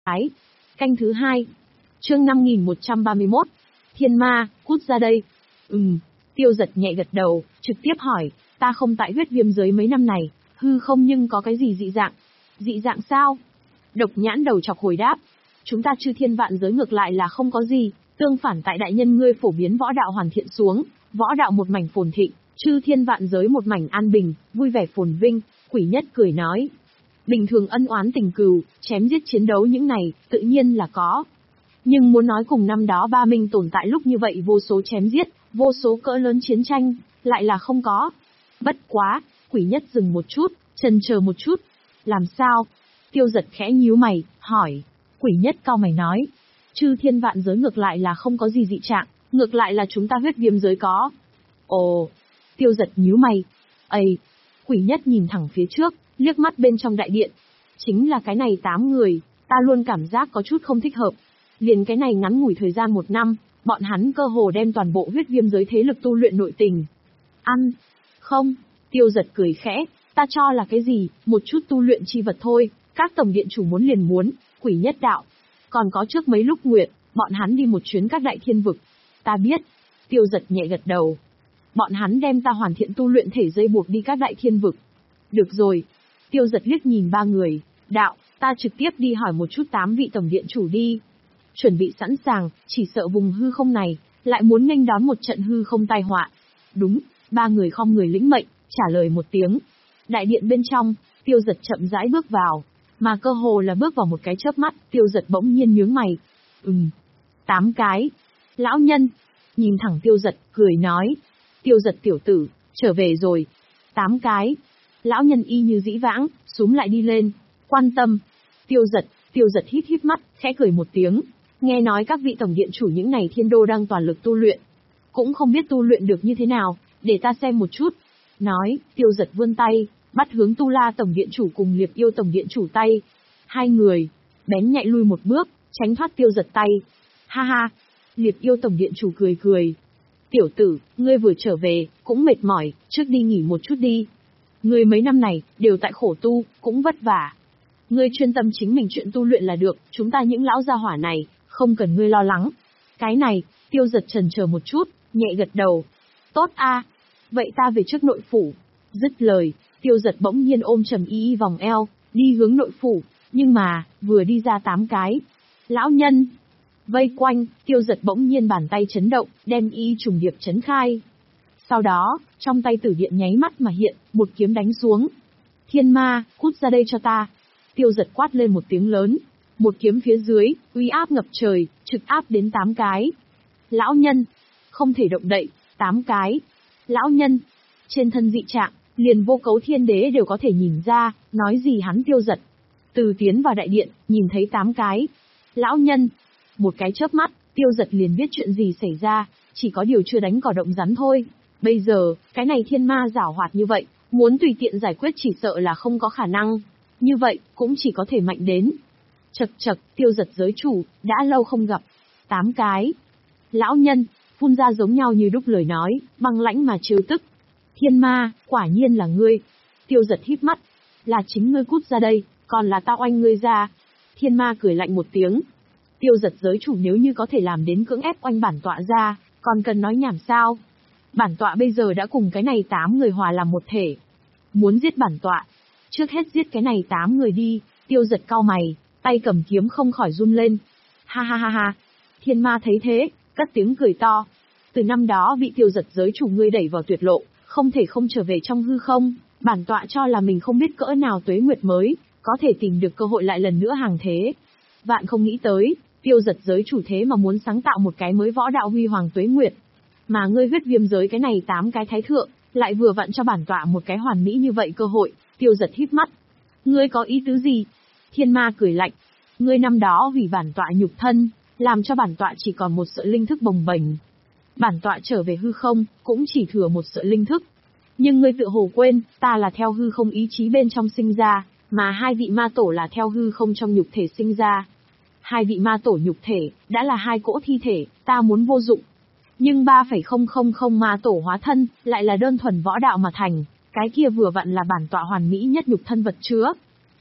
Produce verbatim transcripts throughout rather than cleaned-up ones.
Ái. Canh thứ hai. Chương năm nghìn một trăm ba mươi mốt. Thiên ma, cút ra đây. Ừm, Tiêu Giật nhẹ gật đầu, trực tiếp hỏi, ta không tại huyết viêm giới mấy năm này, hư không nhưng có cái gì dị dạng? Dị dạng sao? Độc Nhãn đầu chọc hồi đáp, chúng ta chư thiên vạn giới ngược lại là không có gì, tương phản tại đại nhân ngươi phổ biến võ đạo hoàn thiện xuống, võ đạo một mảnh phồn thịnh, chư thiên vạn giới một mảnh an bình, vui vẻ phồn vinh. Quỷ Nhất cười nói, bình thường ân oán tình cừu, chém giết chiến đấu những này, tự nhiên là có. Nhưng muốn nói cùng năm đó ba minh tồn tại lúc như vậy vô số chém giết, vô số cỡ lớn chiến tranh, lại là không có. Bất quá, Quỷ Nhất dừng một chút, chần chờ một chút. Làm sao? Tiêu Giật khẽ nhíu mày, hỏi. Quỷ Nhất cau mày nói, chư thiên vạn giới ngược lại là không có gì dị trạng, ngược lại là chúng ta huyết viêm giới có. Ồ, Tiêu Giật nhíu mày. Ây, Quỷ Nhất nhìn thẳng phía trước, liếc mắt bên trong đại điện. Chính là cái này tám người, ta luôn cảm giác có chút không thích hợp. Liền cái này ngắn ngủi thời gian một năm, bọn hắn cơ hồ đem toàn bộ huyết viêm giới thế lực tu luyện nội tình. Ăn? Không, Tiêu Giật cười khẽ, ta cho là cái gì, một chút tu luyện chi vật thôi, các tổng điện chủ muốn liền muốn. Quỷ Nhất đạo. Còn có trước mấy lúc nguyệt, bọn hắn đi một chuyến các đại thiên vực. Ta biết. Tiêu Giật nhẹ gật đầu. Bọn hắn đem ta hoàn thiện tu luyện thể dây buộc đi các đại thiên vực. Được rồi. Tiêu Giật liếc nhìn ba người. Đạo, ta trực tiếp đi hỏi một chút tám vị tổng điện chủ đi. Chuẩn bị sẵn sàng, chỉ sợ vùng hư không này, lại muốn nghênh đón một trận hư không tai họa. Đúng, ba người khom người lĩnh mệnh, trả lời một tiếng. Đại điện bên trong, Tiêu Giật chậm rãi bước vào. Mà cơ hồ là bước vào một cái chớp mắt, Tiêu Giật bỗng nhiên nhướng mày. Ừm, tám cái. Lão nhân, nhìn thẳng Tiêu Giật, cười nói. Tiêu Giật tiểu tử, trở về rồi. Tám cái. Lão nhân y như dĩ vãng, xúm lại đi lên. Quan tâm. Tiêu Giật, Tiêu Giật hít hít mắt, khẽ cười một tiếng. Nghe nói các vị tổng điện chủ những này thiên đô đang toàn lực tu luyện. Cũng không biết tu luyện được như thế nào, để ta xem một chút. Nói, Tiêu Giật vươn tay, bắt hướng Tu La tổng điện chủ cùng Liệp Yêu tổng điện chủ tay. Hai người, bén nhạy lui một bước, tránh thoát Tiêu Giật tay. Ha ha, Liệp Yêu tổng điện chủ cười cười. Tiểu tử, ngươi vừa trở về, cũng mệt mỏi, trước đi nghỉ một chút đi. Ngươi mấy năm này, đều tại khổ tu, cũng vất vả. Ngươi chuyên tâm chính mình chuyện tu luyện là được, chúng ta những lão gia hỏa này, không cần ngươi lo lắng. Cái này, Tiêu Giật chần chờ một chút, nhẹ gật đầu. Tốt a, vậy ta về trước nội phủ. Dứt lời, Tiêu Giật bỗng nhiên ôm Trầm Y Y vòng eo, đi hướng nội phủ, nhưng mà, vừa đi ra tám cái. Lão nhân! Vây quanh, Tiêu Giật bỗng nhiên bàn tay chấn động, đem y trùng điệp chấn khai. Sau đó, trong tay tử điện nháy mắt mà hiện, một kiếm đánh xuống. Thiên ma, cút ra đây cho ta. Tiêu Giật quát lên một tiếng lớn. Một kiếm phía dưới, uy áp ngập trời, trực áp đến tám cái. Lão nhân! Không thể động đậy, tám cái. Lão nhân! Trên thân dị trạng, liền vô cấu thiên đế đều có thể nhìn ra, nói gì hắn Tiêu Giật. Từ tiến vào đại điện, nhìn thấy tám cái. Lão nhân! Một cái chớp mắt, Tiêu Giật liền biết chuyện gì xảy ra, chỉ có điều chưa đánh cỏ động rắn thôi. Bây giờ, cái này thiên ma giảo hoạt như vậy, muốn tùy tiện giải quyết chỉ sợ là không có khả năng. Như vậy, cũng chỉ có thể mạnh đến. Chật chật, Tiêu Giật giới chủ, đã lâu không gặp. Tám cái. Lão nhân, phun ra giống nhau như đúc lời nói, băng lãnh mà trêu tức. Thiên ma, quả nhiên là ngươi. Tiêu Giật híp mắt. Là chính ngươi cút ra đây, còn là tao oanh ngươi ra. Thiên ma cười lạnh một tiếng. Tiêu Giật giới chủ nếu như có thể làm đến cưỡng ép oanh bản tọa ra, còn cần nói nhảm sao? Bản tọa bây giờ đã cùng cái này tám người hòa làm một thể. Muốn giết bản tọa, trước hết giết cái này tám người đi. Tiêu Giật cau mày, tay cầm kiếm không khỏi run lên. Ha ha ha ha. Thiên ma thấy thế, cất tiếng cười to. Từ năm đó bị Tiêu Giật giới chủ ngươi đẩy vào tuyệt lộ, không thể không trở về trong hư không, bản tọa cho là mình không biết cỡ nào tuế nguyệt mới, có thể tìm được cơ hội lại lần nữa hàng thế. Vạn không nghĩ tới, Tiêu Giật giới chủ thế mà muốn sáng tạo một cái mới võ đạo huy hoàng tuế nguyệt. Mà ngươi huyết viêm giới cái này tám cái thái thượng, lại vừa vặn cho bản tọa một cái hoàn mỹ như vậy cơ hội. Tiêu Giật híp mắt. Ngươi có ý tứ gì? Thiên ma cười lạnh. Ngươi năm đó hủy bản tọa nhục thân, làm cho bản tọa chỉ còn một sợi linh thức bồng bềnh. Bản tọa trở về hư không, cũng chỉ thừa một sợi linh thức. Nhưng ngươi tự hồ quên, ta là theo hư không ý chí bên trong sinh ra, mà hai vị ma tổ là theo hư không trong nhục thể sinh ra. Hai vị ma tổ nhục thể, đã là hai cỗ thi thể, ta muốn vô dụng. Nhưng ba phẩy không không không ma tổ hóa thân, lại là đơn thuần võ đạo mà thành, cái kia vừa vặn là bản tọa hoàn mỹ nhất nhục thân vật chứa.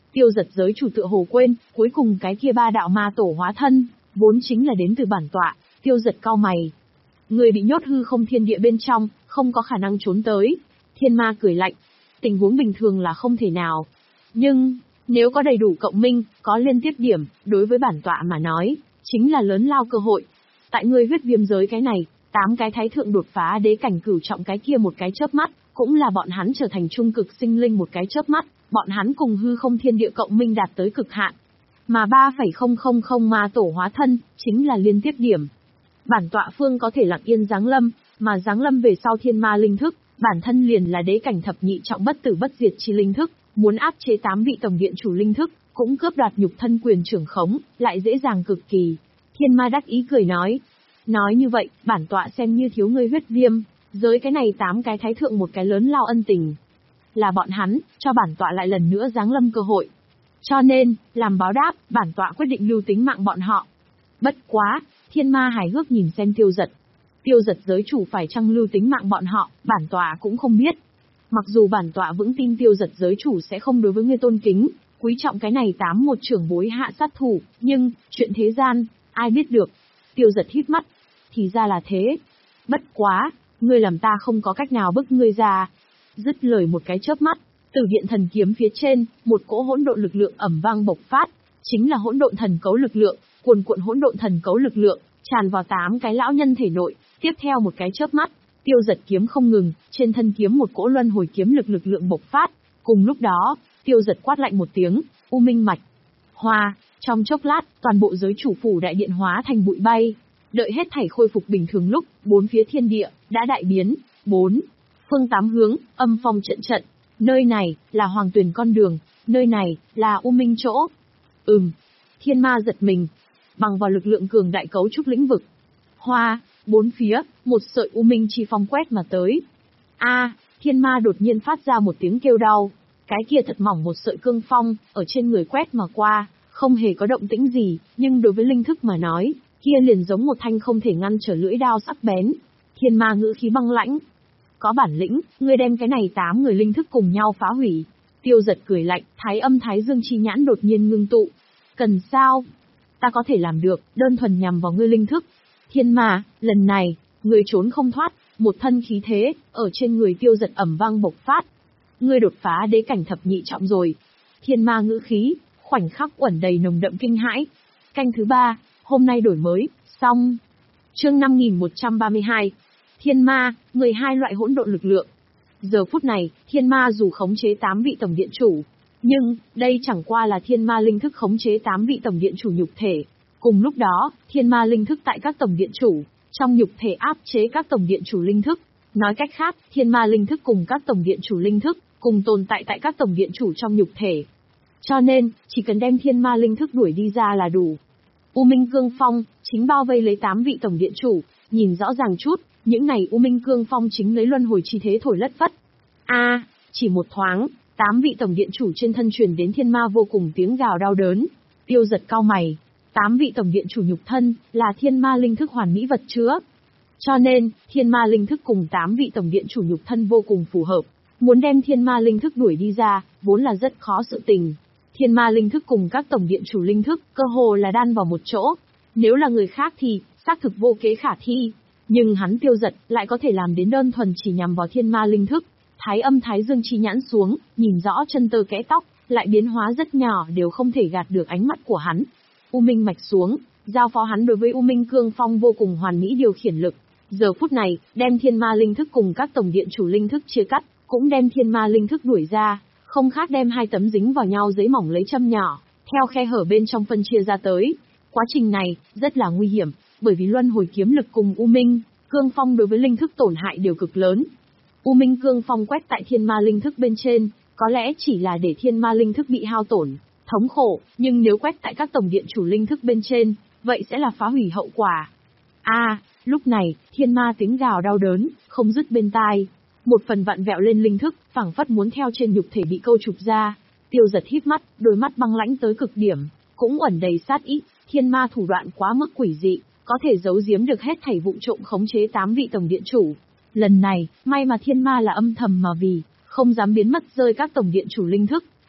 Tiêu Giật giới chủ tựa hồ quên, cuối cùng cái kia ba đạo ma tổ hóa thân, vốn chính là đến từ bản tọa. Tiêu Giật cau mày. Người bị nhốt hư không thiên địa bên trong, không có khả năng trốn tới. Thiên ma cười lạnh. Tình huống bình thường là không thể nào. Nhưng, nếu có đầy đủ cộng minh, có liên tiếp điểm, đối với bản tọa mà nói, chính là lớn lao cơ hội. Tại ngươi huyết viêm giới cái này, tám cái thái thượng đột phá đế cảnh cửu trọng cái kia một cái chớp mắt, cũng là bọn hắn trở thành trung cực sinh linh một cái chớp mắt, bọn hắn cùng hư không thiên địa cộng minh đạt tới cực hạn. Mà ba phẩy không không không ma tổ hóa thân, chính là liên tiếp điểm. Bản tọa phương có thể lặng yên giáng lâm, mà giáng lâm về sau thiên ma linh thức, bản thân liền là đế cảnh thập nhị trọng bất tử bất diệt chi linh thức, muốn áp chế tám vị tổng điện chủ linh thức, cũng cướp đoạt nhục thân quyền trưởng khống, lại dễ dàng cực kỳ. Thiên ma đắc ý cười nói. Nói như vậy, bản tọa xem như thiếu ngươi huyết viêm, giới cái này tám cái thái thượng một cái lớn lao ân tình. Là bọn hắn, cho bản tọa lại lần nữa giáng lâm cơ hội. Cho nên, làm báo đáp, bản tọa quyết định lưu tính mạng bọn họ. Bất quá, thiên ma hài hước nhìn xem Tiêu Giật. Tiêu Giật giới chủ phải chăng lưu tính mạng bọn họ, bản tọa cũng không biết. Mặc dù bản tọa vững tin Tiêu Giật giới chủ sẽ không đối với ngươi tôn kính, quý trọng cái này tám một trưởng bối hạ sát thủ, nhưng, chuyện thế gian, ai biết được. Tiêu Giật hít mắt. Thì ra là thế. Bất quá, ngươi làm ta không có cách nào bức ngươi ra. Dứt lời một cái chớp mắt, từ điện thần kiếm phía trên, một cỗ hỗn độn lực lượng ầm vang bộc phát, chính là hỗn độn thần cấu lực lượng, cuồn cuộn hỗn độn thần cấu lực lượng, tràn vào tám cái lão nhân thể nội, tiếp theo một cái chớp mắt, Tiêu Giật kiếm không ngừng, trên thân kiếm một cỗ luân hồi kiếm lực lực lượng bộc phát, cùng lúc đó, Tiêu Giật quát lạnh một tiếng, U Minh mạch. Hoa, trong chốc lát, toàn bộ giới chủ phủ đại điện hóa thành bụi bay. Đợi hết thảy khôi phục bình thường lúc, bốn phía thiên địa đã đại biến, bốn phương tám hướng, âm phong trận trận. Nơi này là Hoàng Tuyền con đường, nơi này là U Minh chỗ. Ừm, thiên ma giật mình, bằng vào lực lượng cường đại cấu trúc lĩnh vực. Hoa, bốn phía, một sợi U Minh chi phong quét mà tới. A, thiên ma đột nhiên phát ra một tiếng kêu đau, cái kia thật mỏng một sợi cương phong, ở trên người quét mà qua, không hề có động tĩnh gì, nhưng đối với linh thức mà nói, kia liền giống một thanh không thể ngăn trở lưỡi đao sắc bén. Thiên ma ngữ khí băng lãnh. Có bản lĩnh, ngươi đem cái này tám người linh thức cùng nhau phá hủy. Tiêu Giật cười lạnh, thái âm thái dương chi nhãn đột nhiên ngưng tụ. Cần sao? Ta có thể làm được, đơn thuần nhằm vào ngươi linh thức. Thiên ma, lần này, ngươi trốn không thoát, một thân khí thế, ở trên người Tiêu Giật ầm vang bộc phát. Ngươi đột phá đế cảnh thập nhị trọng rồi. Thiên ma ngữ khí, khoảnh khắc uẩn đầy nồng đậm kinh hãi. Canh thứ ba, hôm nay đổi mới, xong. Chương năm nghìn một trăm ba mươi hai. Thiên ma, mười hai loại hỗn độn lực lượng. Giờ phút này, thiên ma dù khống chế tám vị tổng điện chủ, nhưng, đây chẳng qua là thiên ma linh thức khống chế tám vị tổng điện chủ nhục thể. Cùng lúc đó, thiên ma linh thức tại các tổng điện chủ, trong nhục thể áp chế các tổng điện chủ linh thức. Nói cách khác, thiên ma linh thức cùng các tổng điện chủ linh thức, cùng tồn tại tại các tổng điện chủ trong nhục thể. Cho nên, chỉ cần đem thiên ma linh thức đuổi đi ra là đủ. U Minh Cương Phong, chính bao vây lấy tám vị tổng điện chủ, nhìn rõ ràng chút, những này U Minh Cương Phong chính lấy luân hồi chi thế thổi lất phất. A, à, chỉ một thoáng, tám vị tổng điện chủ trên thân truyền đến thiên ma vô cùng tiếng gào đau đớn. Tiêu Giật cau mày, tám vị tổng điện chủ nhục thân là thiên ma linh thức hoàn mỹ vật chứa. Cho nên, thiên ma linh thức cùng tám vị tổng điện chủ nhục thân vô cùng phù hợp, muốn đem thiên ma linh thức đuổi đi ra, vốn là rất khó sự tình. Thiên ma linh thức cùng các tổng điện chủ linh thức, cơ hồ là đan vào một chỗ. Nếu là người khác thì, xác thực vô kế khả thi. Nhưng hắn Tiêu Giật, lại có thể làm đến đơn thuần chỉ nhằm vào thiên ma linh thức. Thái âm thái dương chi nhãn xuống, nhìn rõ chân tơ kẽ tóc, lại biến hóa rất nhỏ đều không thể gạt được ánh mắt của hắn. U Minh mạch xuống, giao phó hắn đối với U Minh Cương Phong vô cùng hoàn mỹ điều khiển lực. Giờ phút này, đem thiên ma linh thức cùng các tổng điện chủ linh thức chia cắt, cũng đem thiên ma linh thức đuổi ra. Không khác đem hai tấm dính vào nhau giấy mỏng lấy châm nhỏ, theo khe hở bên trong phân chia ra tới. Quá trình này, rất là nguy hiểm, bởi vì luân hồi kiếm lực cùng U Minh, Cương Phong đối với linh thức tổn hại đều cực lớn. U Minh Cương Phong quét tại thiên ma linh thức bên trên, có lẽ chỉ là để thiên ma linh thức bị hao tổn, thống khổ, nhưng nếu quét tại các tổng điện chủ linh thức bên trên, vậy sẽ là phá hủy hậu quả. A, à, lúc này, thiên ma tiếng gào đau đớn, không dứt bên tai. Một phần vặn vẹo lên linh thức, phảng phất muốn theo trên nhục thể bị câu trục ra. Tiêu Giật híp mắt, đôi mắt băng lãnh tới cực điểm, cũng ẩn đầy sát ý. Thiên ma thủ đoạn quá mức quỷ dị, có thể giấu giếm được hết thảy vụ trộm khống chế tám vị tổng điện chủ. Lần này, may mà thiên ma là âm thầm mà vì, không dám biến mất rơi các tổng điện chủ linh thức.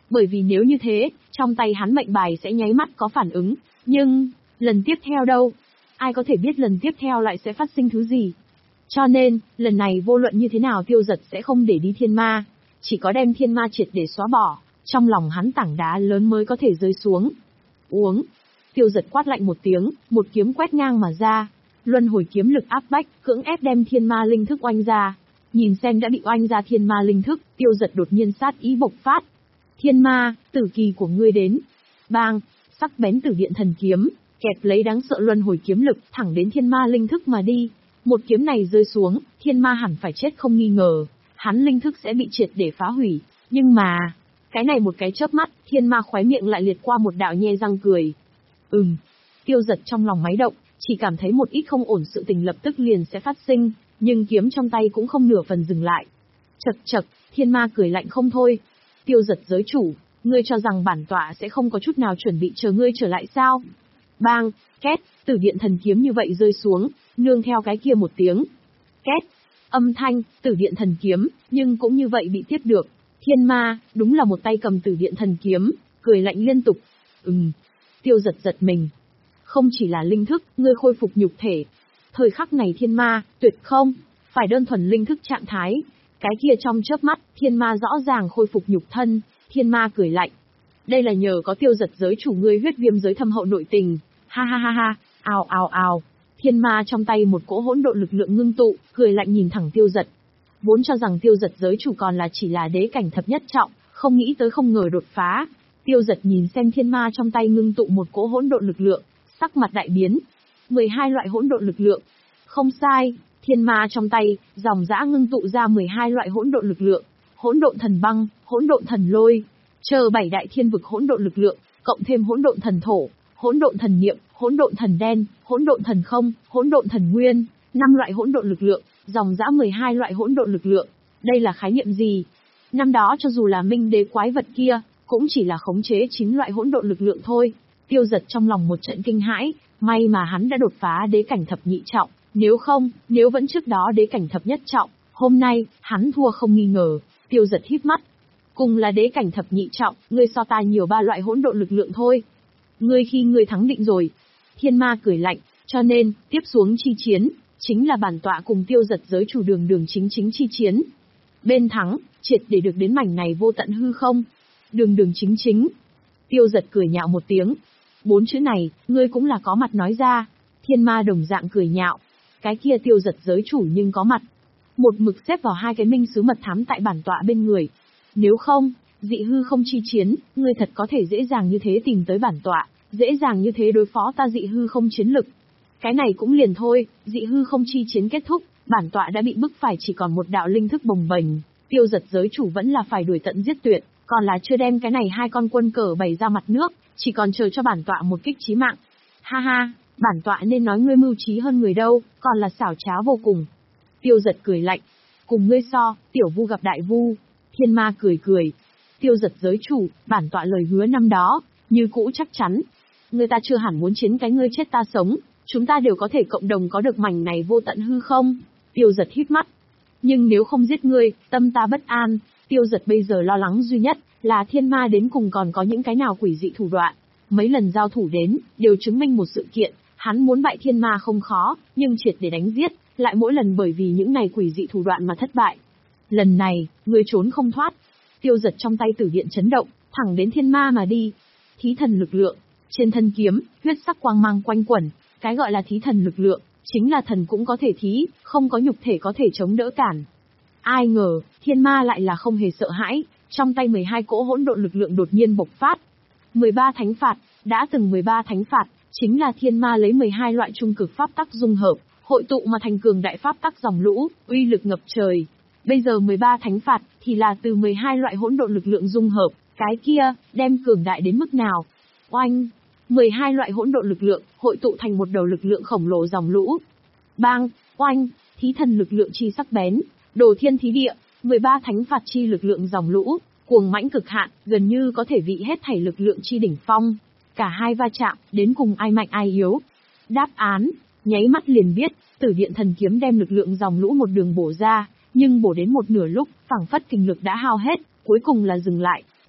Bởi vì nếu như thế, trong tay hắn mệnh bài sẽ nháy mắt có phản ứng, nhưng, lần tiếp theo đâu? Ai có thể biết lần tiếp theo lại sẽ phát sinh thứ gì? Cho nên, lần này vô luận như thế nào Tiêu Dật sẽ không để đi thiên ma, chỉ có đem thiên ma triệt để xóa bỏ, trong lòng hắn tảng đá lớn mới có thể rơi xuống. Uống. Tiêu Dật quát lạnh một tiếng, một kiếm quét ngang mà ra, luân hồi kiếm lực áp bách, cưỡng ép đem thiên ma linh thức oanh ra. Nhìn xem đã bị oanh ra thiên ma linh thức, Tiêu Dật đột nhiên sát ý bộc phát. Thiên ma, tử kỳ của ngươi đến. Bang, sắc bén tử điện thần kiếm, kẹp lấy đáng sợ luân hồi kiếm lực, thẳng đến thiên ma linh thức mà đi. Một kiếm này rơi xuống, thiên ma hẳn phải chết không nghi ngờ, hắn linh thức sẽ bị triệt để phá hủy. Nhưng mà, cái này một cái chớp mắt, thiên ma khóe miệng lại liệt qua một đạo nhe răng cười. Ừm, Tiêu Dật trong lòng máy động, chỉ cảm thấy một ít không ổn sự tình lập tức liền sẽ phát sinh, nhưng kiếm trong tay cũng không nửa phần dừng lại. Chậc chậc, thiên ma cười lạnh không thôi. Tiêu Dật giới chủ, ngươi cho rằng bản tọa sẽ không có chút nào chuẩn bị chờ ngươi trở lại sao? Bang, két, tử điện thần kiếm như vậy rơi xuống, nương theo cái kia một tiếng. Két, âm thanh, tử điện thần kiếm, nhưng cũng như vậy bị tiếp được. Thiên ma, đúng là một tay cầm tử điện thần kiếm, cười lạnh liên tục. Ừm, Tiêu Dật giật mình. Không chỉ là linh thức, ngươi khôi phục nhục thể. Thời khắc này thiên ma, tuyệt không, phải đơn thuần linh thức trạng thái. Cái kia trong chớp mắt, thiên ma rõ ràng khôi phục nhục thân, thiên ma cười lạnh. Đây là nhờ có Tiêu Dật giới chủ ngươi huyết viêm giới thâm hậu nội tình. Ha ha ha ha, ào ào ào. Thiên ma trong tay một cỗ hỗn độn lực lượng ngưng tụ, cười lạnh nhìn thẳng Tiêu Dật. Vốn cho rằng Tiêu Dật giới chủ còn là chỉ là đế cảnh thập nhất trọng, không nghĩ tới không ngờ đột phá. Tiêu Dật nhìn xem thiên ma trong tay ngưng tụ một cỗ hỗn độn lực lượng, sắc mặt đại biến. mười hai loại hỗn độn lực lượng. Không sai, thiên ma trong tay, dòng dã ngưng tụ ra mười hai loại hỗn độn lực lượng. Hỗn độn thần băng, hỗn độn thần lôi, chờ bảy đại thiên vực hỗn độn lực lượng, cộng thêm hỗn độn thần thổ, hỗn độn thần niệm, hỗn độn thần đen, hỗn độn thần không, hỗn độn thần nguyên, năm loại hỗn độn lực lượng, dòng dã mười hai loại hỗn độn lực lượng. Đây là khái niệm gì? Năm đó cho dù là minh đế quái vật kia, cũng chỉ là khống chế chín loại hỗn độn lực lượng thôi. Tiêu Dật trong lòng một trận kinh hãi, may mà hắn đã đột phá đế cảnh thập nhị trọng, nếu không, nếu vẫn trước đó đế cảnh thập nhất trọng, hôm nay, hắn thua không nghi ngờ. Tiêu Dật híp mắt. Cùng là đế cảnh thập nhị trọng, ngươi so ta nhiều ba loại hỗn độn lực lượng thôi. Ngươi khi ngươi thắng định rồi. Thiên ma cười lạnh, cho nên, tiếp xuống chi chiến, chính là bản tọa cùng Tiêu Dật giới chủ đường đường chính chính chi chiến. Bên thắng, triệt để được đến mảnh này vô tận hư không. Đường đường chính chính. Tiêu Dật cười nhạo một tiếng. Bốn chữ này, ngươi cũng là có mặt nói ra. Thiên ma đồng dạng cười nhạo. Cái kia Tiêu Dật giới chủ nhưng có mặt. Một mực xếp vào hai cái minh sứ mật thám tại bản tọa bên người. Nếu không, dị hư không chi chiến, ngươi thật có thể dễ dàng như thế tìm tới bản tọa, dễ dàng như thế đối phó ta dị hư không chiến lực. Cái này cũng liền thôi, dị hư không chi chiến kết thúc, bản tọa đã bị bức phải chỉ còn một đạo linh thức bồng bềnh. Tiêu Dật giới chủ vẫn là phải đuổi tận giết tuyệt, còn là chưa đem cái này hai con quân cờ bày ra mặt nước, chỉ còn chờ cho bản tọa một kích chí mạng. Ha ha, bản tọa nên nói ngươi mưu trí hơn người đâu, còn là xảo trá vô cùng. Tiêu Dật cười lạnh. Cùng ngươi so, tiểu vu gặp đại vu. Thiên ma cười cười. Tiêu Dật giới chủ, bản tọa lời hứa năm đó, như cũ chắc chắn. Ngươi ta chưa hẳn muốn chiến cái ngươi chết ta sống, chúng ta đều có thể cộng đồng có được mảnh này vô tận hư không. Tiêu Dật hít mắt. Nhưng nếu không giết ngươi, tâm ta bất an. Tiêu Dật bây giờ lo lắng duy nhất, là thiên ma đến cùng còn có những cái nào quỷ dị thủ đoạn. Mấy lần giao thủ đến, đều chứng minh một sự kiện, hắn muốn bại thiên ma không khó, nhưng triệt để đánh giết, lại mỗi lần bởi vì những này quỷ dị thủ đoạn mà thất bại. Lần này, ngươi trốn không thoát. Tiêu Dật trong tay tử điện chấn động, thẳng đến thiên ma mà đi. Thí thần lực lượng, trên thân kiếm, huyết sắc quang mang quanh quẩn, cái gọi là thí thần lực lượng, chính là thần cũng có thể thí, không có nhục thể có thể chống đỡ cản. Ai ngờ, thiên ma lại là không hề sợ hãi, trong tay mười hai cỗ hỗn độn lực lượng đột nhiên bộc phát. mười ba thánh phạt, đã từng mười ba thánh phạt, chính là thiên ma lấy mười hai loại trung cực pháp tắc dung hợp, hội tụ mà thành cường đại pháp tắc dòng lũ, uy lực ngập trời. Bây giờ mười ba thánh phạt, thì là từ mười hai loại hỗn độn lực lượng dung hợp, cái kia, đem cường đại đến mức nào? Oanh! mười hai loại hỗn độn lực lượng, hội tụ thành một đầu lực lượng khổng lồ dòng lũ. Bang! Oanh! Thí thần lực lượng chi sắc bén, đồ thiên thí địa, mười ba thánh phạt chi lực lượng dòng lũ, cuồng mãnh cực hạn, gần như có thể vị hết thảy lực lượng chi đỉnh phong. Cả hai va chạm, đến cùng ai mạnh ai yếu. Đáp án, nháy mắt liền biết, tử điện thần kiếm đem lực lượng dòng lũ một đường bổ ra, nhưng bổ đến một nửa lúc, phảng phất kinh lực đã hao hết, cuối cùng là dừng lại,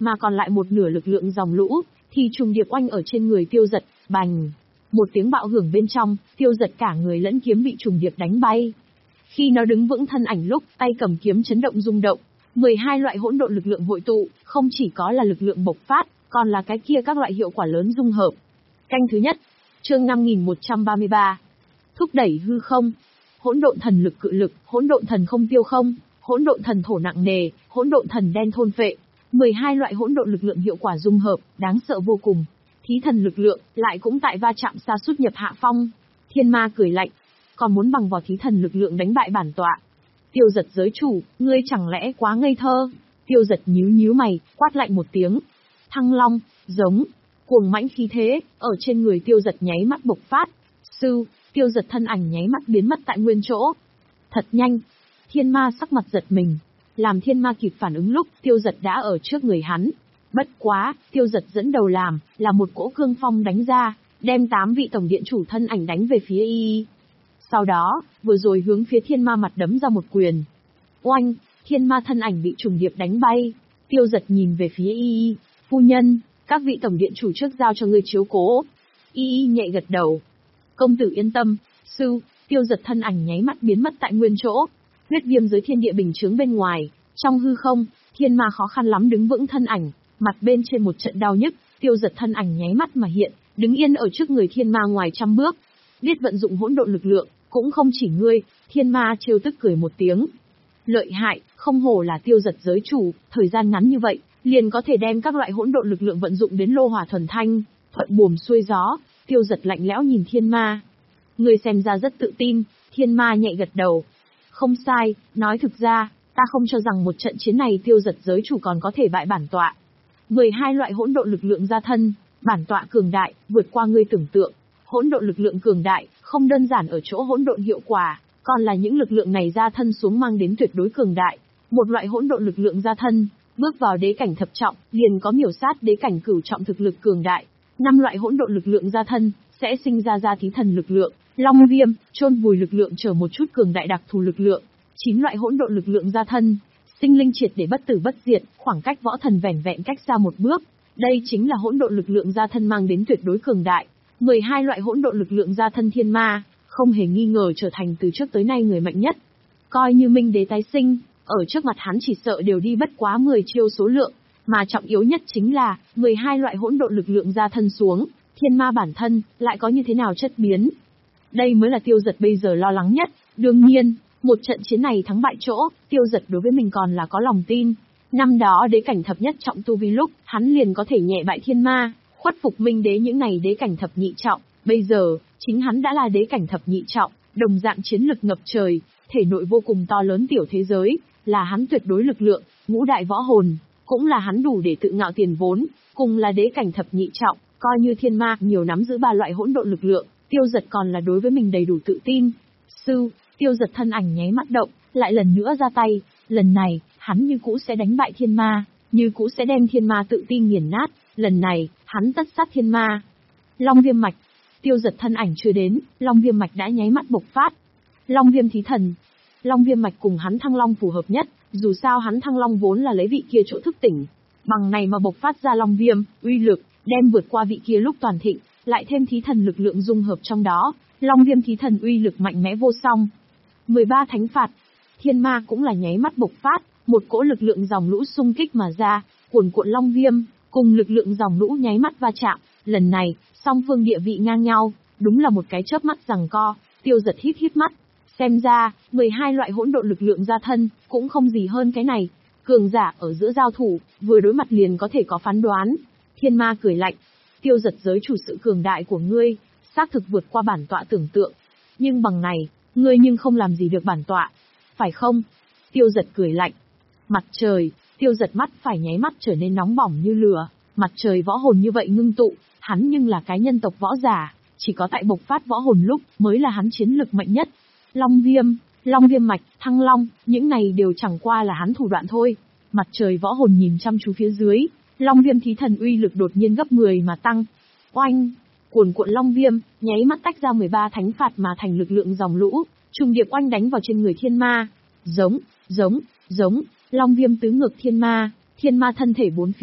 mà còn lại một nửa lực lượng dòng lũ, thì trùng điệp oanh ở trên người Tiêu Dật, bành. Một tiếng bạo hưởng bên trong, Tiêu Dật cả người lẫn kiếm bị trùng điệp đánh bay. Khi nó đứng vững thân ảnh lúc, tay cầm kiếm chấn động rung động, mười hai loại hỗn độn lực lượng hội tụ, không chỉ có là lực lượng bộc phát, còn là cái kia các loại hiệu quả lớn dung hợp. Canh thứ nhất, chương năm nghìn một trăm ba mươi ba. Thúc đẩy hư không. Hỗn độn thần lực cự lực, hỗn độn thần không tiêu không, hỗn độn thần thổ nặng nề, hỗn độn thần đen thôn phệ. mười hai loại hỗn độn lực lượng hiệu quả dung hợp, đáng sợ vô cùng. Thí thần lực lượng lại cũng tại va chạm sa sút nhập hạ phong. Thiên Ma cười lạnh, còn muốn bằng vào thí thần lực lượng đánh bại bản tọa. Tiêu Dật giới chủ, ngươi chẳng lẽ quá ngây thơ? Tiêu Dật nhíu nhíu mày, quát lạnh một tiếng. Thăng long, giống, cuồng mãnh khí thế, ở trên người Tiêu Dật nháy mắt bộc phát. Sư, Tiêu Dật thân ảnh nháy mắt biến mất tại nguyên chỗ. Thật nhanh. Thiên Ma sắc mặt giật mình. Làm Thiên Ma kịp phản ứng lúc, Tiêu Dật đã ở trước người hắn. Bất quá, Tiêu Dật dẫn đầu làm, là một cỗ cương phong đánh ra, đem tám vị tổng điện chủ thân ảnh đánh về phía y. Sau đó, vừa rồi hướng phía Thiên Ma mặt đấm ra một quyền. Oanh, Thiên Ma thân ảnh bị trùng điệp đánh bay. Tiêu Dật nhìn về phía y, phu nhân, các vị tổng điện chủ trước giao cho ngươi chiếu cố. Y nhẹ gật đầu. Công tử yên tâm, sư. Tiêu Dật thân ảnh nháy mắt biến mất tại nguyên chỗ. Huyết viêm giới thiên địa bình chướng bên ngoài, trong hư không, Thiên Ma khó khăn lắm đứng vững thân ảnh, mặt bên trên một trận đau nhức, Tiêu Dật thân ảnh nháy mắt mà hiện, đứng yên ở trước người Thiên Ma ngoài trăm bước. Biết vận dụng hỗn độn lực lượng, cũng không chỉ ngươi. Thiên Ma trêu tức cười một tiếng. Lợi hại, không hổ là Tiêu Dật giới chủ, thời gian ngắn như vậy, liền có thể đem các loại hỗn độn lực lượng vận dụng đến lô hỏa thuần thanh, thuận buồm xuôi gió. Tiêu Dật lạnh lẽo nhìn Thiên Ma. Ngươi xem ra rất tự tin. Thiên Ma nhẹ gật đầu. Không sai, nói thực ra, ta không cho rằng một trận chiến này Tiêu Dật giới chủ còn có thể bại bản tọa. mười hai loại hỗn độn lực lượng ra thân, bản tọa cường đại, vượt qua ngươi tưởng tượng. Hỗn độn lực lượng cường đại, không đơn giản ở chỗ hỗn độn hiệu quả, còn là những lực lượng này ra thân xuống mang đến tuyệt đối cường đại. Một loại hỗn độn lực lượng ra thân, bước vào đế cảnh thập trọng, liền có miểu sát đế cảnh cửu trọng thực lực cường đại. Năm loại hỗn độn lực lượng ra thân, sẽ sinh ra ra thí thần lực lượng, long viêm, chôn vùi lực lượng trở một chút cường đại đặc thù lực lượng. Chín loại hỗn độn lực lượng ra thân, sinh linh triệt để bất tử bất diệt, khoảng cách võ thần vẻn vẹn cách xa một bước. Đây chính là hỗn độn lực lượng ra thân mang đến tuyệt đối cường đại. mười hai loại hỗn độn lực lượng ra thân Thiên Ma, không hề nghi ngờ trở thành từ trước tới nay người mạnh nhất. Coi như Minh Đế tái sinh, ở trước mặt hắn chỉ sợ đều đi bất quá mười chiêu số lượng, mà trọng yếu nhất chính là, mười hai loại hỗn độn lực lượng ra thân xuống, Thiên Ma bản thân, lại có như thế nào chất biến. Đây mới là Tiêu Dật bây giờ lo lắng nhất. Đương nhiên, một trận chiến này thắng bại chỗ, Tiêu Dật đối với mình còn là có lòng tin. Năm đó đế cảnh thập nhất trọng tu vi lúc, hắn liền có thể nhẹ bại Thiên Ma, khuất phục Minh Đế những này đế cảnh thập nhị trọng. Bây giờ, chính hắn đã là đế cảnh thập nhị trọng, đồng dạng chiến lực ngập trời, thể nội vô cùng to lớn tiểu thế giới, là hắn tuyệt đối lực lượng, ngũ đại võ hồn, cũng là hắn đủ để tự ngạo tiền vốn, cùng là đế cảnh thập nhị trọng, coi như Thiên Ma nhiều nắm giữ ba loại hỗn độn lực lượng, Tiêu Dật còn là đối với mình đầy đủ tự tin. Sư, Tiêu Dật thân ảnh nháy mắt động, lại lần nữa ra tay, lần này, hắn như cũ sẽ đánh bại Thiên Ma, như cũ sẽ đem Thiên Ma tự tin nghiền nát, lần này, hắn tất sát Thiên Ma. Long viêm mạch. Tiêu Dật thân ảnh chưa đến, Long viêm mạch đã nháy mắt bộc phát. Long viêm thí thần. Long viêm mạch cùng hắn thăng long phù hợp nhất, dù sao hắn thăng long vốn là lấy vị kia chỗ thức tỉnh. Bằng này mà bộc phát ra long viêm, uy lực, đem vượt qua vị kia lúc toàn thịnh, lại thêm thí thần lực lượng dung hợp trong đó, long viêm thí thần uy lực mạnh mẽ vô song. mười ba thánh phạt. Thiên Ma cũng là nháy mắt bộc phát, một cỗ lực lượng dòng lũ xung kích mà ra, cuồn cuộn long viêm, cùng lực lượng dòng lũ nháy mắt va chạm, lần này, song phương địa vị ngang nhau, đúng là một cái chớp mắt giằng co. Tiêu Dật híp híp mắt, xem ra, mười hai loại hỗn độn lực lượng ra thân, cũng không gì hơn cái này. Cường giả ở giữa giao thủ, vừa đối mặt liền có thể có phán đoán. Thiên Ma cười lạnh, Tiêu Dật giới chủ sự cường đại của ngươi, xác thực vượt qua bản tọa tưởng tượng. Nhưng bằng này, ngươi nhưng không làm gì được bản tọa, phải không? Tiêu Dật cười lạnh. Mặt trời, Tiêu Dật mắt phải nháy mắt trở nên nóng bỏng như lửa, mặt trời võ hồn như vậy ngưng tụ, hắn nhưng là cái nhân tộc võ giả, chỉ có tại bộc phát võ hồn lúc mới là hắn chiến lực mạnh nhất. Long viêm, long viêm mạch, thăng long, những này đều chẳng qua là hắn thủ đoạn thôi. Mặt trời võ hồn nhìn chăm chú phía dưới, long viêm thí thần uy lực đột nhiên gấp mười mà tăng. Oanh, cuồn cuộn long viêm, nháy mắt tách ra mười ba thánh phạt mà thành lực lượng dòng lũ, trùng điệp oanh đánh vào trên người Thiên Ma. Giống, giống, giống, long viêm tứ ngược Thiên Ma, Thiên Ma thân thể bốn phía,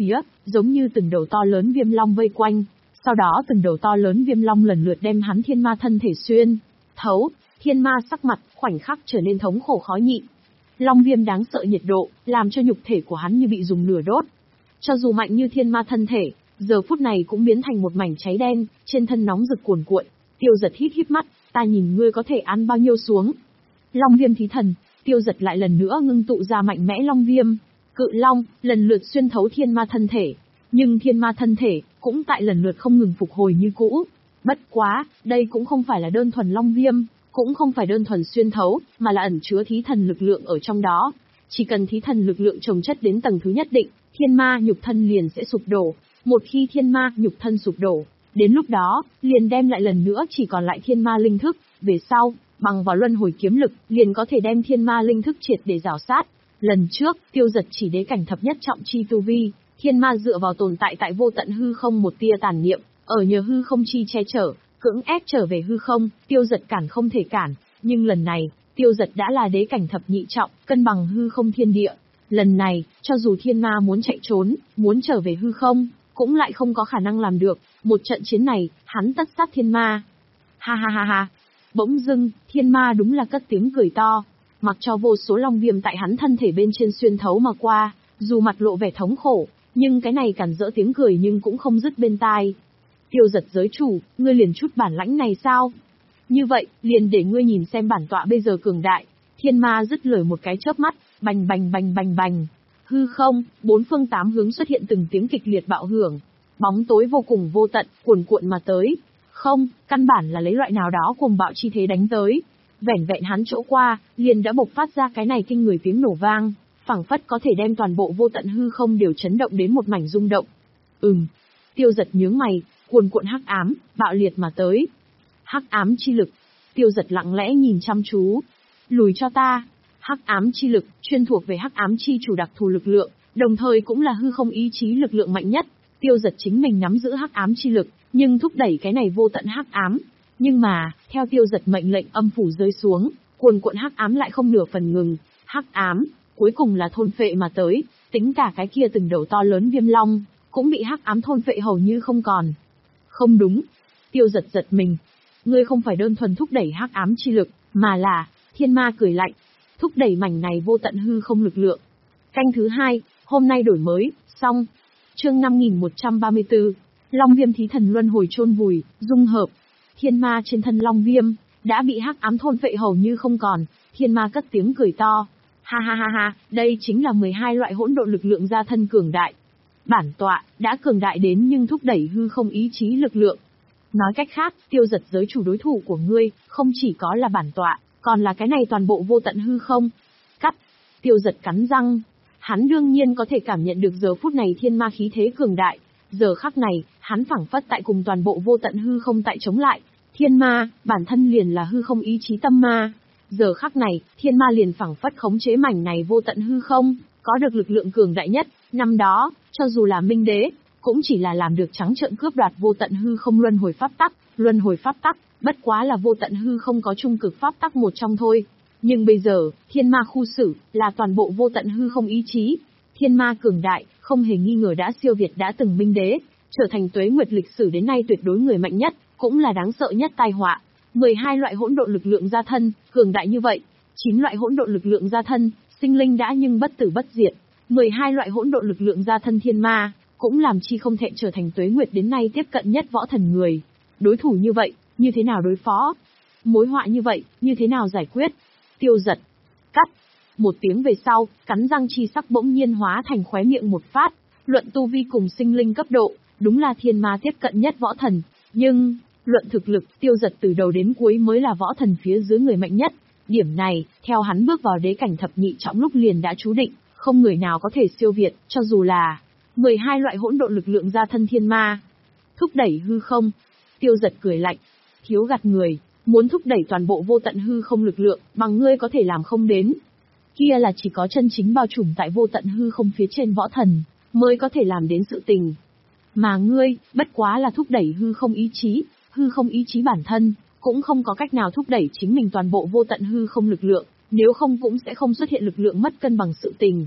giống như từng đầu to lớn viêm long vây quanh, sau đó từng đầu to lớn viêm long lần lượt đem hắn thiên ma thân thể xuyên thấu. Thiên ma sắc mặt khoảnh khắc trở nên thống khổ khó nhịn. Long viêm đáng sợ nhiệt độ, làm cho nhục thể của hắn như bị dùng lửa đốt. Cho dù mạnh như thiên ma thân thể, giờ phút này cũng biến thành một mảnh cháy đen, trên thân nóng rực cuồn cuộn. Tiêu Dật híp híp mắt, ta nhìn ngươi có thể ăn bao nhiêu xuống. Long viêm thí thần, Tiêu Dật lại lần nữa ngưng tụ ra mạnh mẽ long viêm. Cự long, lần lượt xuyên thấu thiên ma thân thể. Nhưng thiên ma thân thể, cũng tại lần lượt không ngừng phục hồi như cũ. Bất quá, đây cũng không phải là đơn thuần long viêm, cũng không phải đơn thuần xuyên thấu, mà là ẩn chứa thí thần lực lượng ở trong đó. Chỉ cần thí thần lực lượng chồng chất đến tầng thứ nhất định, thiên ma nhục thân liền sẽ sụp đổ. Một khi thiên ma nhục thân sụp đổ, đến lúc đó, liền đem lại lần nữa chỉ còn lại thiên ma linh thức. Về sau, bằng vào luân hồi kiếm lực, liền có thể đem thiên ma linh thức triệt để rào sát. Lần trước, Tiêu Dật chỉ đế cảnh thập nhất trọng chi tu vi, thiên ma dựa vào tồn tại tại vô tận hư không một tia tàn niệm, ở nhờ hư không chi che chở, cưỡng ép trở về hư không, Tiêu Dật cản không thể cản. Nhưng lần này, Tiêu Dật đã là đế cảnh thập nhị trọng, cân bằng hư không thiên địa. Lần này, cho dù thiên ma muốn chạy trốn, muốn trở về hư không, cũng lại không có khả năng làm được. Một trận chiến này, hắn tất sát thiên ma. Ha ha ha ha. Bỗng dưng, thiên ma đúng là cất tiếng cười to. Mặc cho vô số long viêm tại hắn thân thể bên trên xuyên thấu mà qua, dù mặt lộ vẻ thống khổ, nhưng cái này cản rỡ tiếng cười nhưng cũng không dứt bên tai. Tiêu Dật giới chủ, ngươi liền chút bản lãnh này sao? Như vậy, liền để ngươi nhìn xem bản tọa bây giờ cường đại. Thiên ma dứt lời một cái chớp mắt, bành bành bành bành bành. Hư không, bốn phương tám hướng xuất hiện từng tiếng kịch liệt bạo hưởng. Bóng tối vô cùng vô tận, cuồn cuộn mà tới. Không, căn bản là lấy loại nào đó cuồng bạo chi thế đánh tới. Vẻn vẹn hắn chỗ qua, liền đã bộc phát ra cái này kinh người tiếng nổ vang, phảng phất có thể đem toàn bộ vô tận hư không đều chấn động đến một mảnh rung động. Ừm. Tiêu Dật nhướng mày, cuồn cuộn hắc ám, bạo liệt mà tới. Hắc ám chi lực. Tiêu Dật lặng lẽ nhìn chăm chú. Lùi cho ta. Hắc ám chi lực, chuyên thuộc về hắc ám chi chủ đặc thù lực lượng, đồng thời cũng là hư không ý chí lực lượng mạnh nhất. Tiêu Dật chính mình nắm giữ hắc ám chi lực, nhưng thúc đẩy cái này vô tận hắc ám. Nhưng mà, theo Tiêu Dật mệnh lệnh âm phủ rơi xuống, cuồn cuộn hắc ám lại không nửa phần ngừng. Hắc ám, cuối cùng là thôn phệ mà tới, tính cả cái kia từng đầu to lớn viêm long, cũng bị hắc ám thôn phệ hầu như không còn. Không đúng. Tiêu Dật giật mình. Ngươi không phải đơn thuần thúc đẩy hắc ám chi lực, mà là, thiên ma cười lạnh, thúc đẩy mảnh này vô tận hư không lực lượng. Canh thứ hai, hôm nay đổi mới, xong. Chương năm nghìn một trăm ba mươi tư, Long Viêm thí thần luân hồi chôn vùi, dung hợp. Thiên ma trên thân Long Viêm đã bị hắc ám thôn phệ hầu như không còn. Thiên ma cất tiếng cười to. Ha ha ha ha, đây chính là mười hai loại hỗn độn lực lượng gia thân cường đại. Bản tọa đã cường đại đến nhưng thúc đẩy hư không ý chí lực lượng. Nói cách khác, Tiêu Dật giới chủ đối thủ của ngươi, không chỉ có là bản tọa, còn là cái này toàn bộ vô tận hư không. Cắt. Tiêu Dật cắn răng. Hắn đương nhiên có thể cảm nhận được giờ phút này thiên ma khí thế cường đại. Giờ khắc này, hắn phảng phất tại cùng toàn bộ vô tận hư không tại chống lại. Thiên ma, bản thân liền là hư không ý chí tâm ma. Giờ khắc này, thiên ma liền phảng phất khống chế mảnh này vô tận hư không, có được lực lượng cường đại nhất. Năm đó, cho dù là Minh Đế, cũng chỉ là làm được trắng trợn cướp đoạt vô tận hư không luân hồi pháp tắc. Luân hồi pháp tắc, bất quá là vô tận hư không có trung cực pháp tắc một trong thôi. Nhưng bây giờ, thiên ma khu xử, là toàn bộ vô tận hư không ý chí. Thiên ma cường đại, không hề nghi ngờ đã siêu việt đã từng Minh Đế, trở thành tuế nguyệt lịch sử đến nay tuyệt đối người mạnh nhất, cũng là đáng sợ nhất tai họa. mười hai loại hỗn độn lực lượng gia thân, cường đại như vậy. chín loại hỗn độn lực lượng gia thân, sinh linh đã nhưng bất tử bất diệt. mười hai loại hỗn độn lực lượng gia thân thiên ma, cũng làm chi không thể trở thành tuế nguyệt đến nay tiếp cận nhất võ thần người. Đối thủ như vậy, như thế nào đối phó? Mối họa như vậy, như thế nào giải quyết? Tiêu Dật. Cắt. Một tiếng về sau, cắn răng chi sắc bỗng nhiên hóa thành khóe miệng một phát. Luận tu vi cùng sinh linh cấp độ, đúng là thiên ma tiếp cận nhất võ thần. Nhưng, luận thực lực, Tiêu Dật từ đầu đến cuối mới là võ thần phía dưới người mạnh nhất. Điểm này, theo hắn bước vào đế cảnh thập nhị trọng lúc liền đã chú định, không người nào có thể siêu việt, cho dù là mười hai loại hỗn độn lực lượng gia thân thiên ma. Thúc đẩy hư không. Tiêu Dật cười lạnh. Thiếu gạt người, muốn thúc đẩy toàn bộ vô tận hư không lực lượng, bằng ngươi có thể làm không đến. Kia là chỉ có chân chính bao trùm tại vô tận hư không phía trên võ thần, mới có thể làm đến sự tình. Mà ngươi, bất quá là thúc đẩy hư không ý chí, hư không ý chí bản thân, cũng không có cách nào thúc đẩy chính mình toàn bộ vô tận hư không lực lượng, nếu không cũng sẽ không xuất hiện lực lượng mất cân bằng sự tình.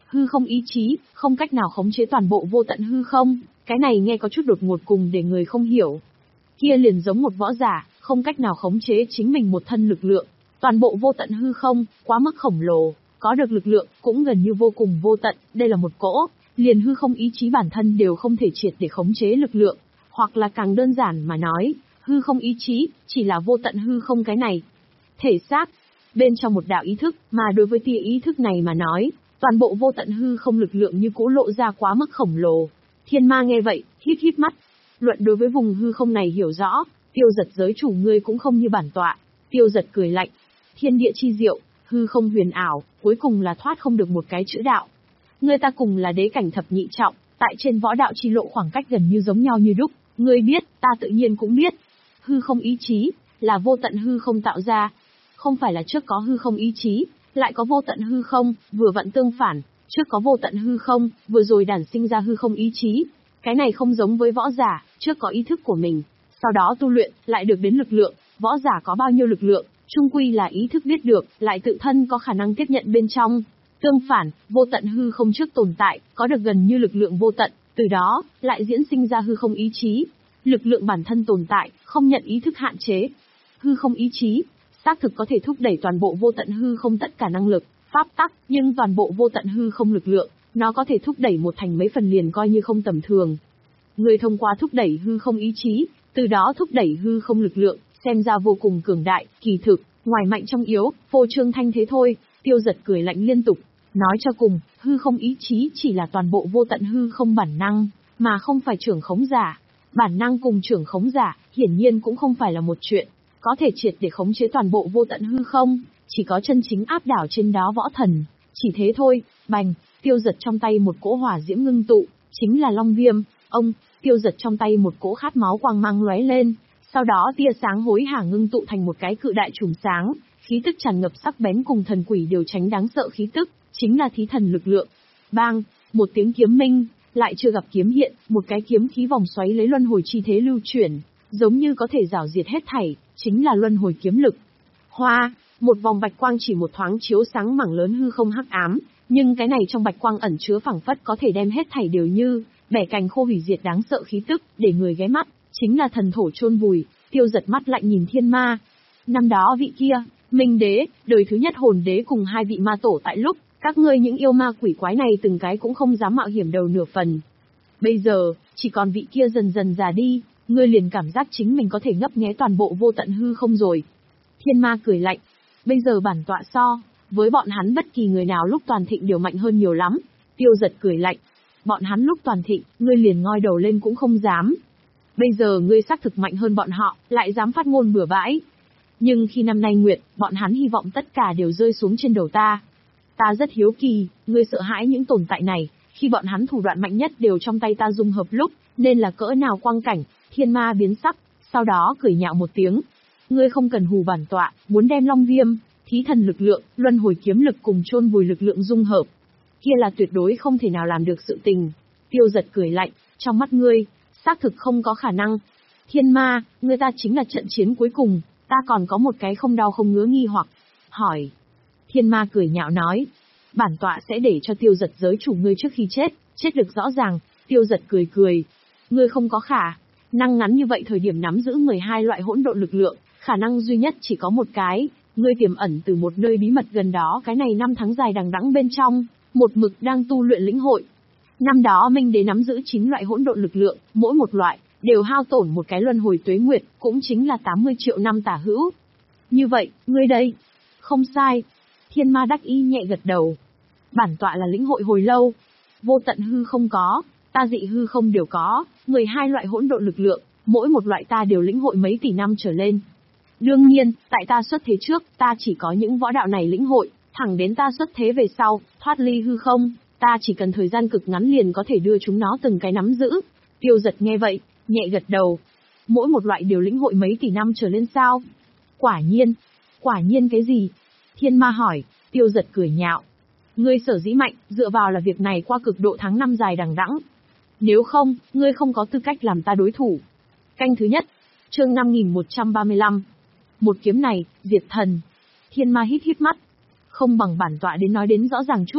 Hư không ý chí, không cách nào khống chế toàn bộ vô tận hư không, cái này nghe có chút đột ngột cùng để người không hiểu. Kia liền giống một võ giả, không cách nào khống chế chính mình một thân lực lượng. Toàn bộ vô tận hư không, quá mức khổng lồ, có được lực lượng, cũng gần như vô cùng vô tận, đây là một cỗ, liền hư không ý chí bản thân đều không thể triệt để khống chế lực lượng, hoặc là càng đơn giản mà nói, hư không ý chí, chỉ là vô tận hư không cái này. Thể xác, bên trong một đạo ý thức, mà đối với tia ý thức này mà nói, toàn bộ vô tận hư không lực lượng như cũ lộ ra quá mức khổng lồ. Thiên ma nghe vậy, híp híp mắt. Luận đối với vùng hư không này hiểu rõ, Tiêu Giật giới chủ ngươi cũng không như bản tọa. Tiêu Giật cười lạnh. Thiên địa chi diệu, hư không huyền ảo, cuối cùng là thoát không được một cái chữ đạo. Ngươi ta cùng là đế cảnh thập nhị trọng, tại trên võ đạo chi lộ khoảng cách gần như giống nhau như đúc. Ngươi biết, ta tự nhiên cũng biết. Hư không ý chí, là vô tận hư không tạo ra. Không phải là trước có hư không ý chí, lại có vô tận hư không, vừa vặn tương phản. Trước có vô tận hư không, vừa rồi đản sinh ra hư không ý chí. Cái này không giống với võ giả, trước có ý thức của mình, sau đó tu luyện, lại được đến lực lượng. Võ giả có bao nhiêu lực lượng, chung quy là ý thức biết được, lại tự thân có khả năng tiếp nhận bên trong. Tương phản, vô tận hư không trước tồn tại, có được gần như lực lượng vô tận, từ đó, lại diễn sinh ra hư không ý chí. Lực lượng bản thân tồn tại, không nhận ý thức hạn chế. Hư không ý chí, xác thực có thể thúc đẩy toàn bộ vô tận hư không tất cả năng lực, pháp tắc, nhưng toàn bộ vô tận hư không lực lượng, nó có thể thúc đẩy một thành mấy phần liền coi như không tầm thường. Người thông qua thúc đẩy hư không ý chí, từ đó thúc đẩy hư không lực lượng, xem ra vô cùng cường đại, kỳ thực, ngoài mạnh trong yếu, phô trương thanh thế thôi. Tiêu Giật cười lạnh liên tục, nói cho cùng, hư không ý chí chỉ là toàn bộ vô tận hư không bản năng, mà không phải trưởng khống giả. Bản năng cùng trưởng khống giả, hiển nhiên cũng không phải là một chuyện, có thể triệt để khống chế toàn bộ vô tận hư không, chỉ có chân chính áp đảo trên đó võ thần, chỉ thế thôi. Bành, Tiêu Giật trong tay một cỗ hỏa diễm ngưng tụ, chính là Long Viêm. Ông, Tiêu Giật trong tay một cỗ khát máu quang mang lóe lên, sau đó tia sáng hối hả ngưng tụ thành một cái cự đại chùm sáng, khí tức tràn ngập sắc bén cùng thần quỷ đều tránh đáng sợ khí tức, chính là thí thần lực lượng. Bang, một tiếng kiếm minh, lại chưa gặp kiếm hiện, một cái kiếm khí vòng xoáy lấy luân hồi chi thế lưu chuyển, giống như có thể rảo diệt hết thảy, chính là luân hồi kiếm lực. Hoa, một vòng bạch quang chỉ một thoáng chiếu sáng mảng lớn hư không hắc ám, nhưng cái này trong bạch quang ẩn chứa phảng phất có thể đem hết thảy đều như bẻ cành khô hủy diệt đáng sợ khí tức, để người ghé mắt, chính là thần thổ chôn vùi. Tiêu Giật mắt lạnh nhìn thiên ma. Năm đó vị kia, Minh Đế, đời thứ nhất hồn đế cùng hai vị ma tổ tại lúc, các ngươi những yêu ma quỷ quái này từng cái cũng không dám mạo hiểm đầu nửa phần. Bây giờ, chỉ còn vị kia dần dần già đi, ngươi liền cảm giác chính mình có thể ngấp nghé toàn bộ vô tận hư không rồi. Thiên ma cười lạnh, bây giờ bản tọa so, với bọn hắn bất kỳ người nào lúc toàn thịnh đều mạnh hơn nhiều lắm. Tiêu Giật cười lạnh, bọn hắn lúc toàn thịnh, ngươi liền ngoi đầu lên cũng không dám. Bây giờ ngươi xác thực mạnh hơn bọn họ, lại dám phát ngôn bừa bãi. Nhưng khi năm nay nguyệt, bọn hắn hy vọng tất cả đều rơi xuống trên đầu ta. Ta rất hiếu kỳ, ngươi sợ hãi những tồn tại này, khi bọn hắn thủ đoạn mạnh nhất đều trong tay ta dung hợp lúc, nên là cỡ nào quang cảnh. Thiên ma biến sắc, sau đó cười nhạo một tiếng. Ngươi không cần hù bản tọa, muốn đem Long Viêm, thí thần lực lượng, luân hồi kiếm lực cùng chôn vùi lực lượng dung hợp. Kia là tuyệt đối không thể nào làm được sự tình. Tiêu Giật cười lạnh, trong mắt ngươi, xác thực không có khả năng. Thiên ma, ngươi ta chính là trận chiến cuối cùng, ta còn có một cái không đau không ngứa nghi hoặc. Hỏi. Thiên ma cười nhạo nói, bản tọa sẽ để cho Tiêu Giật giới chủ ngươi trước khi chết, chết được rõ ràng. Tiêu Giật cười cười. Ngươi không có khả năng ngắn như vậy thời điểm nắm giữ mười hai loại hỗn độn lực lượng, khả năng duy nhất chỉ có một cái, ngươi tiềm ẩn từ một nơi bí mật gần đó cái này năm tháng dài đằng đẵng bên trong, một mực đang tu luyện lĩnh hội. Năm đó Minh Đế nắm giữ chín loại hỗn độn lực lượng, mỗi một loại đều hao tổn một cái luân hồi tuế nguyệt, cũng chính là tám mươi triệu năm tả hữu. Như vậy, ngươi đây, không sai. Thiên ma đắc ý nhẹ gật đầu. Bản tọa là lĩnh hội hồi lâu, vô tận hư không có, ta dị hư không đều có, mười hai loại hỗn độn lực lượng, mỗi một loại ta đều lĩnh hội mấy tỷ năm trở lên. Đương nhiên, tại ta xuất thế trước, ta chỉ có những võ đạo này lĩnh hội, thẳng đến ta xuất thế về sau, thoát ly hư không, ta chỉ cần thời gian cực ngắn liền có thể đưa chúng nó từng cái nắm giữ. Tiêu Giật nghe vậy, nhẹ gật đầu. Mỗi một loại đều lĩnh hội mấy tỷ năm trở lên sao? Quả nhiên. Quả nhiên cái gì? Thiên ma hỏi. Tiêu Giật cười nhạo. Ngươi sở dĩ mạnh, dựa vào là việc này qua cực độ tháng năm dài đằng đẵng. Nếu không, ngươi không có tư cách làm ta đối thủ. Canh thứ nhất. Chương năm nghìn một trăm ba mươi lăm. Một kiếm này, diệt thần. Thiên ma hít hít mắt. Không bằng bản tọa đến nói đến rõ ràng chút.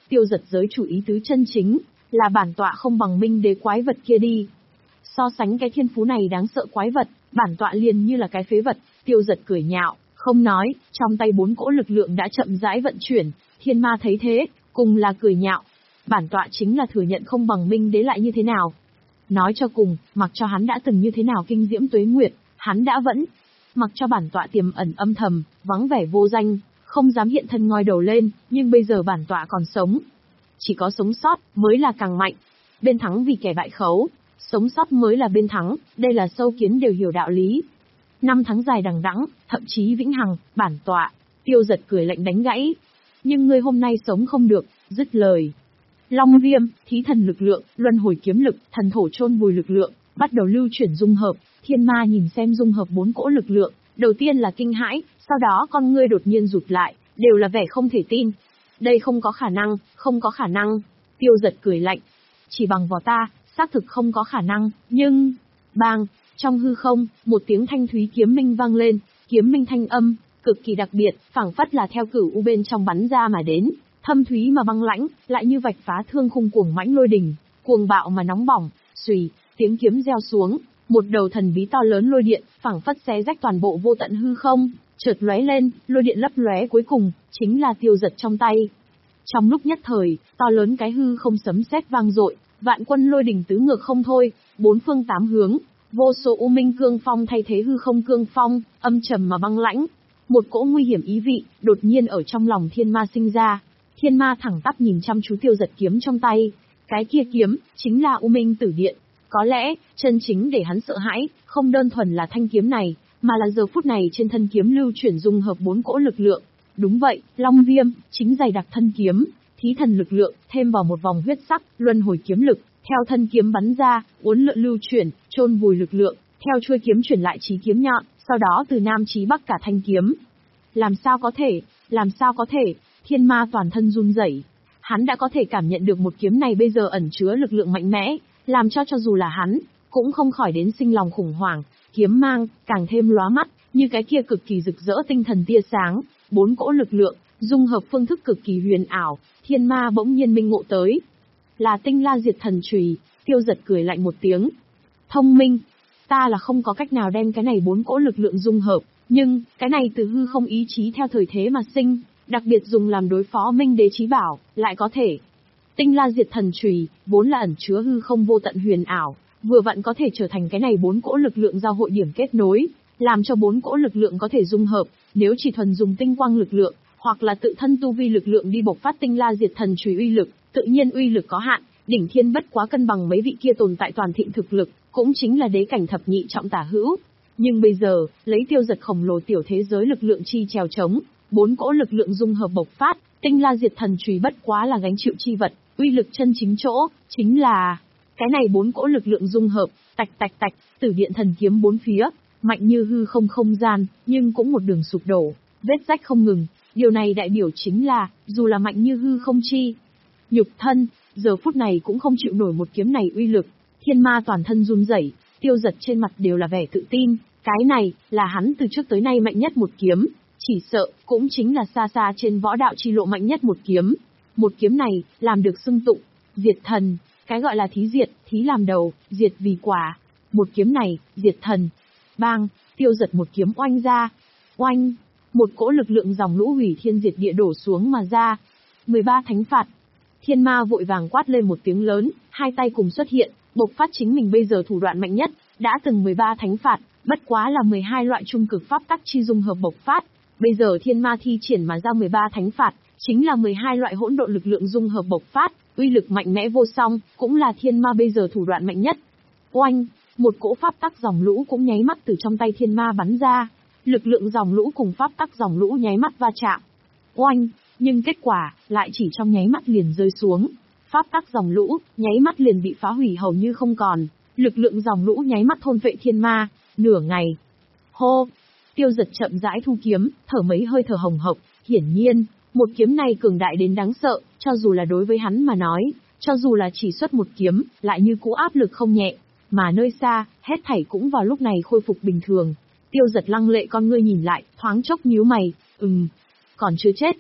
Tiêu Giật giới chủ ý tứ chân chính, là bản tọa không bằng minh đế quái vật kia đi. So sánh cái thiên phú này đáng sợ quái vật, bản tọa liền như là cái phế vật. Tiêu Giật cười nhạo, không nói, trong tay bốn cỗ lực lượng đã chậm rãi vận chuyển. Thiên ma thấy thế, cùng là cười nhạo. Bản tọa chính là thừa nhận không bằng minh đế lại như thế nào. Nói cho cùng, mặc cho hắn đã từng như thế nào kinh diễm tuế nguyệt, hắn đã vẫn. Mặc cho bản tọa tiềm ẩn âm thầm, vắng vẻ vô danh, không dám hiện thân ngoi đầu lên, nhưng bây giờ bản tọa còn sống. Chỉ có sống sót, mới là càng mạnh. Bên thắng vì kẻ bại khấu, sống sót mới là bên thắng, đây là sâu kiến đều hiểu đạo lý. Năm tháng dài đằng đẵng, thậm chí vĩnh hằng, bản tọa. Tiêu Giật cười lạnh đánh gãy. Nhưng ngươi hôm nay sống không được, dứt lời. Long viêm, thí thần lực lượng, luân hồi kiếm lực, thần thổ chôn vùi lực lượng, bắt đầu lưu chuyển dung hợp. Thiên ma nhìn xem dung hợp bốn cỗ lực lượng, đầu tiên là kinh hãi, sau đó con ngươi đột nhiên rụt lại, đều là vẻ không thể tin. Đây không có khả năng, không có khả năng. Tiêu Giật cười lạnh. Chỉ bằng vào ta, xác thực không có khả năng, nhưng... Bang! Trong hư không, một tiếng thanh thúy kiếm minh vang lên, kiếm minh thanh âm, cực kỳ đặc biệt, phảng phất là theo cửu u bên trong bắn ra mà đến, thâm thúy mà băng lãnh, lại như vạch phá thương khung cuồng mãnh lôi đình, cuồng bạo mà nóng bỏng. Xùy, tiếng kiếm reo xuống, một đầu thần bí to lớn lôi điện, phảng phất xé rách toàn bộ vô tận hư không, chợt lóe lên, lôi điện lấp lóe cuối cùng, chính là Tiêu Giật trong tay. Trong lúc nhất thời, to lớn cái hư không sấm sét vang dội, vạn quân lôi đình tứ ngược không thôi, bốn phương tám hướng, vô số u minh cương phong thay thế hư không cương phong, âm trầm mà băng lãnh. Một cỗ nguy hiểm ý vị, đột nhiên ở trong lòng thiên ma sinh ra. Thiên ma thẳng tắp nhìn chăm chú Tiêu Giật kiếm trong tay. Cái kia kiếm, chính là u minh tử điện. Có lẽ, chân chính để hắn sợ hãi, không đơn thuần là thanh kiếm này, mà là giờ phút này trên thân kiếm lưu chuyển dung hợp bốn cỗ lực lượng. Đúng vậy, long viêm, chính dày đặc thân kiếm, thí thần lực lượng, thêm vào một vòng huyết sắc, luân hồi kiếm lực, theo thân kiếm bắn ra, uốn lượn lưu chuyển, chôn vùi lực lượng, theo chuôi kiếm chuyển lại chí kiếm nhọn, sau đó từ nam chí bắc cả thanh kiếm. Làm sao có thể, làm sao có thể, thiên ma toàn thân run rẩy. Hắn đã có thể cảm nhận được một kiếm này bây giờ ẩn chứa lực lượng mạnh mẽ, làm cho cho dù là hắn, cũng không khỏi đến sinh lòng khủng hoảng, kiếm mang, càng thêm lóa mắt, như cái kia cực kỳ rực rỡ tinh thần tia sáng, bốn cỗ lực lượng, dung hợp phương thức cực kỳ huyền ảo, thiên ma bỗng nhiên minh ngộ tới. Là tinh la diệt thần chùy. Tiêu Giật cười lạnh một tiếng. Thông minh, ta là không có cách nào đem cái này bốn cỗ lực lượng dung hợp, nhưng, cái này từ hư không ý chí theo thời thế mà sinh, đặc biệt dùng làm đối phó minh đế chí bảo, lại có thể. Tinh la diệt thần chùy, vốn là ẩn chứa hư không vô tận huyền ảo, vừa vặn có thể trở thành cái này bốn cỗ lực lượng giao hội điểm kết nối, làm cho bốn cỗ lực lượng có thể dung hợp, nếu chỉ thuần dùng tinh quang lực lượng, hoặc là tự thân tu vi lực lượng đi bộc phát tinh la diệt thần chùy uy lực, tự nhiên uy lực có hạn, đỉnh thiên bất quá cân bằng mấy vị kia tồn tại toàn thịnh thực lực, cũng chính là đế cảnh thập nhị trọng tả hữu. Nhưng bây giờ, lấy Tiêu Giật khổng lồ tiểu thế giới lực lượng chi trèo chống, bốn cỗ lực lượng dung hợp bộc phát, tinh la diệt thần chùy bất quá là gánh chịu chi vật, uy lực chân chính chỗ, chính là cái này bốn cỗ lực lượng dung hợp, tạch tạch tạch, tử điện thần kiếm bốn phía, mạnh như hư không không gian, nhưng cũng một đường sụp đổ, vết rách không ngừng. Điều này đại biểu chính là, dù là mạnh như hư không chi, nhục thân, giờ phút này cũng không chịu nổi một kiếm này uy lực. Thiên ma toàn thân run rẩy, Tiêu Giật trên mặt đều là vẻ tự tin, cái này, là hắn từ trước tới nay mạnh nhất một kiếm, chỉ sợ, cũng chính là xa xa trên võ đạo chi lộ mạnh nhất một kiếm. Một kiếm này, làm được xưng tụng, diệt thần, cái gọi là thí diệt, thí làm đầu, diệt vì quả. Một kiếm này, diệt thần. Bang, Tiêu Giật một kiếm oanh ra. Oanh, một cỗ lực lượng dòng lũ hủy thiên diệt địa đổ xuống mà ra. mười ba thánh phạt. Thiên ma vội vàng quát lên một tiếng lớn, hai tay cùng xuất hiện, bộc phát chính mình bây giờ thủ đoạn mạnh nhất, đã từng mười ba thánh phạt, bất quá là mười hai loại trung cực pháp tắc chi dung hợp bộc phát. Bây giờ thiên ma thi triển mà ra mười ba thánh phạt, chính là mười hai loại hỗn độn lực lượng dung hợp bộc phát, uy lực mạnh mẽ vô song, cũng là thiên ma bây giờ thủ đoạn mạnh nhất. Oanh, một cỗ pháp tắc dòng lũ cũng nháy mắt từ trong tay thiên ma bắn ra, lực lượng dòng lũ cùng pháp tắc dòng lũ nháy mắt va chạm. Oanh, nhưng kết quả lại chỉ trong nháy mắt liền rơi xuống. Pháp tắc dòng lũ nháy mắt liền bị phá hủy hầu như không còn, lực lượng dòng lũ nháy mắt thôn vệ thiên ma. Nửa ngày. Hô, Tiêu Giật chậm rãi thu kiếm, thở mấy hơi thở hồng hộc, hiển nhiên, một kiếm này cường đại đến đáng sợ, cho dù là đối với hắn mà nói, cho dù là chỉ xuất một kiếm, lại như cũ áp lực không nhẹ, mà nơi xa, hết thảy cũng vào lúc này khôi phục bình thường. Tiêu Giật lăng lệ con ngươi nhìn lại, thoáng chốc nhíu mày, ừm, còn chưa chết.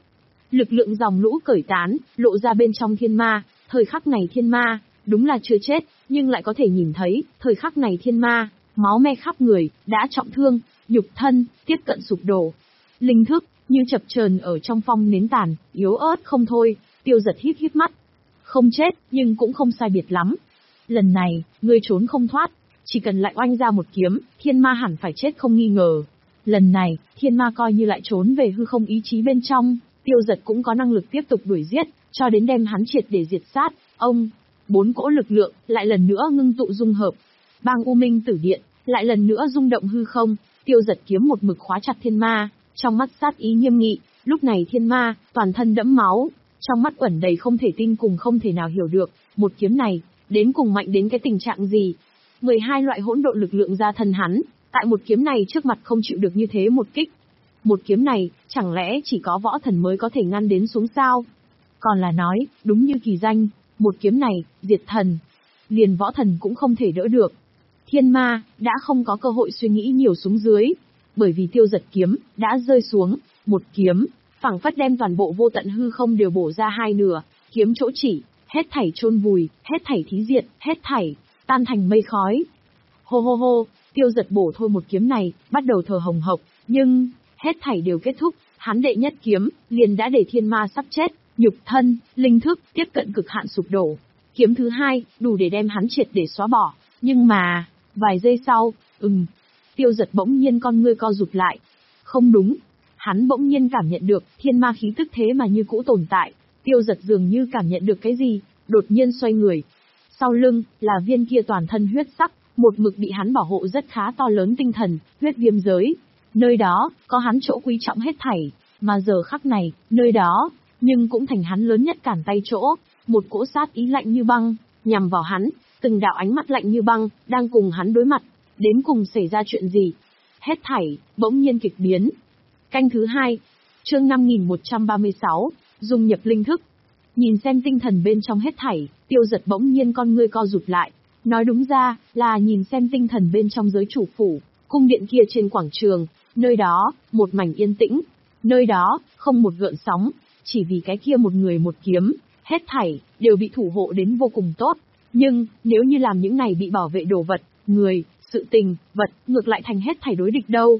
Lực lượng dòng lũ cởi tán, lộ ra bên trong thiên ma, thời khắc này thiên ma, đúng là chưa chết, nhưng lại có thể nhìn thấy, thời khắc này thiên ma, máu me khắp người, đã trọng thương, nhục thân, tiếp cận sụp đổ. Linh thức, như chập chờn ở trong phong nến tàn, yếu ớt không thôi, Tiêu Giật híp híp mắt. Không chết, nhưng cũng không sai biệt lắm. Lần này, ngươi trốn không thoát, chỉ cần lại oanh ra một kiếm, thiên ma hẳn phải chết không nghi ngờ. Lần này, thiên ma coi như lại trốn về hư không ý chí bên trong, Tiêu Giật cũng có năng lực tiếp tục đuổi giết, cho đến đem hắn triệt để diệt sát. Ông, bốn cỗ lực lượng, lại lần nữa ngưng tụ dung hợp. Bang U Minh Tử Điện, lại lần nữa rung động hư không, Tiêu Giật kiếm một mực khóa chặt thiên ma, trong mắt sát ý nghiêm nghị, lúc này thiên ma, toàn thân đẫm máu, trong mắt ẩn đầy không thể tin cùng không thể nào hiểu được, một kiếm này, đến cùng mạnh đến cái tình trạng gì. mười hai loại hỗn độn lực lượng ra thân hắn, tại một kiếm này trước mặt không chịu được như thế một kích. Một kiếm này, chẳng lẽ chỉ có võ thần mới có thể ngăn đến xuống sao? Còn là nói, đúng như kỳ danh, một kiếm này, diệt thần. Liền võ thần cũng không thể đỡ được. Thiên ma, đã không có cơ hội suy nghĩ nhiều xuống dưới. Bởi vì Tiêu Giật kiếm, đã rơi xuống, một kiếm, phảng phất đem toàn bộ vô tận hư không đều bổ ra hai nửa, kiếm chỗ chỉ, hết thảy chôn vùi, hết thảy thí diệt, hết thảy, tan thành mây khói. Hô hô hô, Tiêu Giật bổ thôi một kiếm này, bắt đầu thở hồng hộc, nhưng, hết thảy đều kết thúc, hắn đệ nhất kiếm, liền đã để thiên ma sắp chết, nhục thân, linh thức, tiếp cận cực hạn sụp đổ. Kiếm thứ hai, đủ để đem hắn triệt để xóa bỏ, nhưng mà, vài giây sau, ừm, Tiêu Giật bỗng nhiên con ngươi co rụt lại. Không đúng, hắn bỗng nhiên cảm nhận được, thiên ma khí tức thế mà như cũ tồn tại, Tiêu Giật dường như cảm nhận được cái gì, đột nhiên xoay người. Sau lưng, là viên kia toàn thân huyết sắc, một mực bị hắn bảo hộ rất khá to lớn tinh thần, huyết viêm giới. Nơi đó, có hắn chỗ quý trọng hết thảy, mà giờ khắc này, nơi đó, nhưng cũng thành hắn lớn nhất cản tay chỗ, một cỗ sát ý lạnh như băng, nhằm vào hắn, từng đạo ánh mắt lạnh như băng, đang cùng hắn đối mặt, đến cùng xảy ra chuyện gì. Hết thảy, bỗng nhiên kịch biến. Canh thứ hai, chương năm nghìn một trăm ba mươi sáu, dung nhập linh thức. Nhìn xem tinh thần bên trong hết thảy, Tiêu Giật bỗng nhiên con ngươi co rụt lại. Nói đúng ra, là nhìn xem tinh thần bên trong giới chủ phủ, cung điện kia trên quảng trường, nơi đó, một mảnh yên tĩnh, nơi đó, không một gợn sóng, chỉ vì cái kia một người một kiếm, hết thảy, đều bị thủ hộ đến vô cùng tốt. Nhưng, nếu như làm những này bị bảo vệ đồ vật, người, sự tình, vật, ngược lại thành hết thảy đối địch đâu.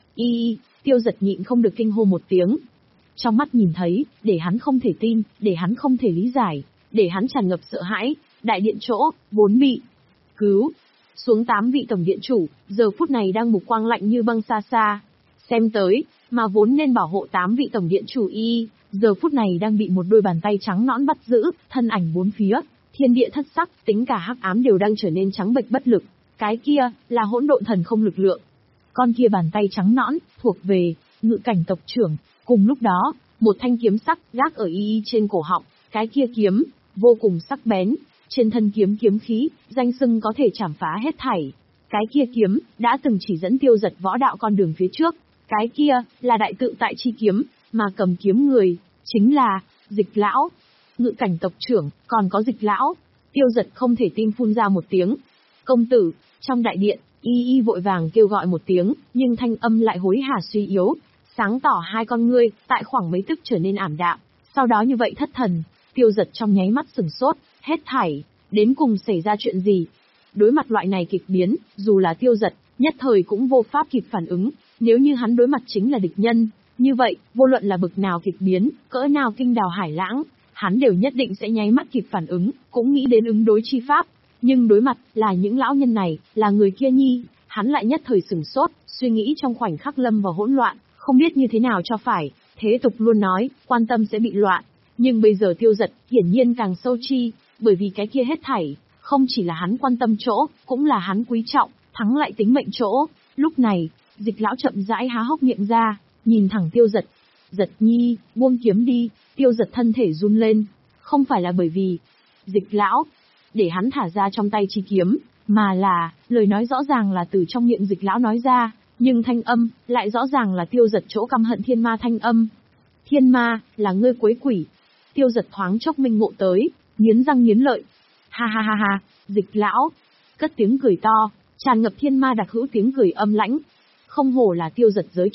Y, Tiêu Giật nhịn không được kinh hô một tiếng. Trong mắt nhìn thấy, để hắn không thể tin, để hắn không thể lý giải, để hắn tràn ngập sợ hãi, đại điện chỗ, vốn bị cứu xuống tám vị tổng điện chủ, giờ phút này đang mục quang lạnh như băng xa xa. Xem tới, mà vốn nên bảo hộ tám vị tổng điện chủ y, giờ phút này đang bị một đôi bàn tay trắng nõn bắt giữ, thân ảnh bốn phía, thiên địa thất sắc, tính cả hắc ám đều đang trở nên trắng bệch bất lực. Cái kia, là hỗn độn thần không lực lượng. Con kia bàn tay trắng nõn, thuộc về Ngự Cảnh tộc trưởng. Cùng lúc đó, một thanh kiếm sắc gác ở y y trên cổ họng, cái kia kiếm, vô cùng sắc bén, trên thân kiếm kiếm khí, danh xưng có thể chảm phá hết thảy. Cái kia kiếm, đã từng chỉ dẫn Tiêu Giật võ đạo con đường phía trước. Cái kia, là đại tự tại chi kiếm, mà cầm kiếm người, chính là, Dịch Lão. Ngự Cảnh tộc trưởng, còn có Dịch Lão. Tiêu Giật không thể tin phun ra một tiếng. Công tử, trong đại điện, y y vội vàng kêu gọi một tiếng, nhưng thanh âm lại hối hả suy yếu, sáng tỏ hai con ngươi, tại khoảng mấy tức trở nên ảm đạm, sau đó như vậy thất thần. Tiêu Giật trong nháy mắt sửng sốt, hết thảy, đến cùng xảy ra chuyện gì? Đối mặt loại này kịch biến, dù là Tiêu Giật, nhất thời cũng vô pháp kịp phản ứng, nếu như hắn đối mặt chính là địch nhân, như vậy, vô luận là bực nào kịch biến, cỡ nào kinh đào hải lãng, hắn đều nhất định sẽ nháy mắt kịp phản ứng, cũng nghĩ đến ứng đối chi pháp. Nhưng đối mặt là những lão nhân này, là người kia nhi, hắn lại nhất thời sửng sốt, suy nghĩ trong khoảnh khắc lâm vào hỗn loạn, không biết như thế nào cho phải. Thế tục luôn nói, quan tâm sẽ bị loạn, nhưng bây giờ Tiêu Giật hiển nhiên càng sâu chi, bởi vì cái kia hết thảy, không chỉ là hắn quan tâm chỗ, cũng là hắn quý trọng, thắng lại tính mệnh chỗ. Lúc này, Dịch Lão chậm rãi há hốc miệng ra, nhìn thẳng Tiêu Giật. Giật nhi, buông kiếm đi. Tiêu Giật thân thể run lên, không phải là bởi vì Dịch Lão để hắn thả ra trong tay chi kiếm, mà là, lời nói rõ ràng là từ trong miệng Dịch Lão nói ra, nhưng thanh âm, lại rõ ràng là Tiêu Giật chỗ căm hận thiên ma thanh âm. Thiên ma, là ngươi quấy quỷ. Tiêu Giật thoáng chốc minh ngộ tới, nghiến răng nghiến lợi. Ha ha ha ha, Dịch Lão, cất tiếng cười to, tràn ngập thiên ma đặc hữu tiếng cười âm lãnh. Không hổ là Tiêu Giật giới chủ,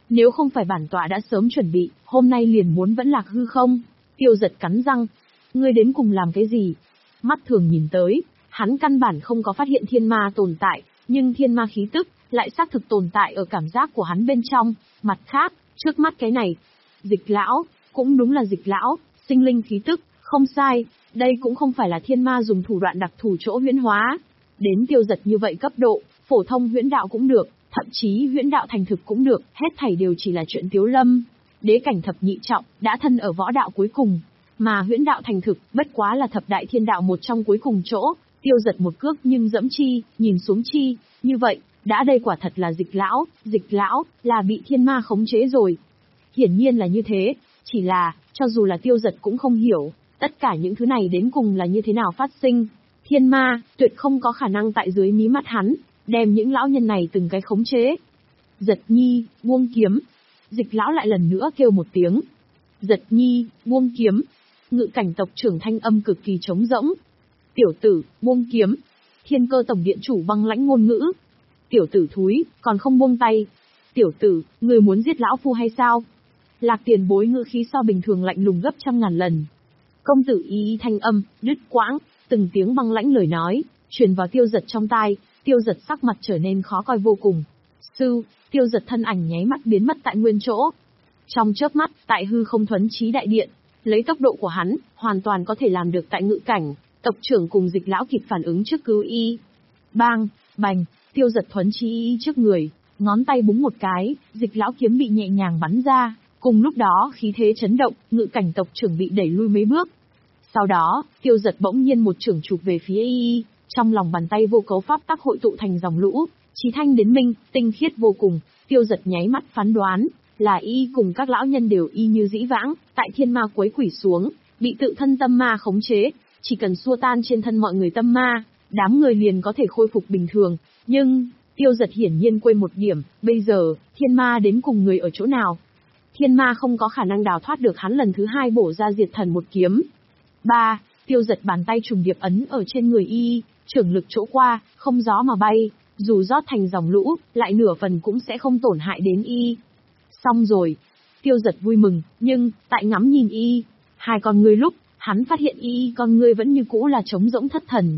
Nếu không phải bản tọa đã sớm chuẩn bị, hôm nay liền muốn vẫn lạc hư không. Tiêu Giật cắn răng. Ngươi đến cùng làm cái gì? Mắt thường nhìn tới, hắn căn bản không có phát hiện thiên ma tồn tại, nhưng thiên ma khí tức lại xác thực tồn tại ở cảm giác của hắn bên trong. Mặt khác, trước mắt cái này, Dịch lão, cũng đúng là Dịch lão, sinh linh khí tức, không sai, đây cũng không phải là thiên ma dùng thủ đoạn đặc thù chỗ huyễn hóa. Đến Tiêu Giật như vậy cấp độ, phổ thông huyễn đạo cũng được, thậm chí huyễn đạo thành thực cũng được, hết thảy đều chỉ là chuyện tiếu lâm. Đế cảnh thập nhị trọng, đã thân ở võ đạo cuối cùng, mà huyễn đạo thành thực, bất quá là thập đại thiên đạo một trong cuối cùng chỗ. Tiêu Giật một cước nhưng dẫm chi, nhìn xuống chi, như vậy, đã đây quả thật là Dịch lão, Dịch lão, là bị thiên ma khống chế rồi. Hiển nhiên là như thế, chỉ là, cho dù là Tiêu Giật cũng không hiểu, tất cả những thứ này đến cùng là như thế nào phát sinh. Thiên ma, tuyệt không có khả năng tại dưới mí mắt hắn, đem những lão nhân này từng cái khống chế. Giật nhi, buông kiếm. Dịch lão lại lần nữa kêu một tiếng. Giật nhi, buông kiếm. Ngự cảnh tộc trưởng thanh âm cực kỳ trống rỗng. Tiểu tử, buông kiếm. Thiên cơ tổng điện chủ băng lãnh ngôn ngữ. Tiểu tử thúi, còn không buông tay. Tiểu tử, người muốn giết lão phu hay sao? Lạc Tiền Bối ngữ khí so bình thường lạnh lùng gấp trăm ngàn lần. Công tử y y thanh âm, đứt quãng, từng tiếng băng lãnh lời nói, truyền vào Tiêu Giật trong tai. Tiêu Giật sắc mặt trở nên khó coi vô cùng. Sư, Tiêu Giật thân ảnh nháy mắt biến mất tại nguyên chỗ. Trong chớp mắt, tại hư không thuấn trí đại điện, lấy tốc độ của hắn, hoàn toàn có thể làm được tại ngự cảnh, tộc trưởng cùng Dịch lão kịp phản ứng trước cứu y. Bang, bành, Tiêu Giật thuấn trí y trước người, ngón tay búng một cái, Dịch lão kiếm bị nhẹ nhàng bắn ra, cùng lúc đó khí thế chấn động, ngự cảnh tộc trưởng bị đẩy lui mấy bước. Sau đó, Tiêu Giật bỗng nhiên một chưởng chụp về phía y, trong lòng bàn tay vô cấu pháp tắc hội tụ thành dòng lũ, chí thanh đến minh, tinh khiết vô cùng. Tiêu Giật nháy mắt phán đoán, là y cùng các lão nhân đều y như dĩ vãng, tại thiên ma quấy quỷ xuống, bị tự thân tâm ma khống chế, chỉ cần xua tan trên thân mọi người tâm ma, đám người liền có thể khôi phục bình thường. Nhưng, Tiêu Giật hiển nhiên quên một điểm, bây giờ, thiên ma đến cùng người ở chỗ nào? Thiên ma không có khả năng đào thoát được hắn lần thứ hai bổ ra diệt thần một kiếm. Ba, Tiêu Giật bàn tay trùng điệp ấn ở trên người y, trưởng lực chỗ qua, không gió mà bay, dù rót thành dòng lũ, lại nửa phần cũng sẽ không tổn hại đến y. Xong rồi. Tiêu Giật vui mừng, nhưng, tại ngắm nhìn y, hai con ngươi lúc, hắn phát hiện y con ngươi vẫn như cũ là trống rỗng thất thần.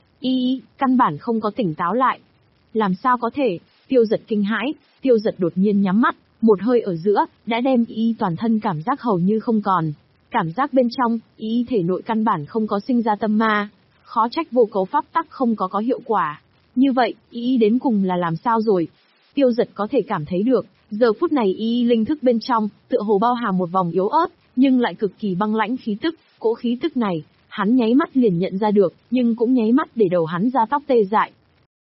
Y, căn bản không có tỉnh táo lại. Làm sao có thể? Tiêu Giật kinh hãi, Tiêu Giật đột nhiên nhắm mắt, một hơi ở giữa, đã đem y toàn thân cảm giác hầu như không còn. Cảm giác bên trong, y thể nội căn bản không có sinh ra tâm ma, khó trách vô cấu pháp tắc không có có hiệu quả. Như vậy, y đến cùng là làm sao rồi? Tiêu Giật có thể cảm thấy được, giờ phút này y linh thức bên trong, tựa hồ bao hàm một vòng yếu ớt, nhưng lại cực kỳ băng lãnh khí tức, cỗ khí tức này, hắn nháy mắt liền nhận ra được, nhưng cũng nháy mắt để đầu hắn ra tóc tê dại.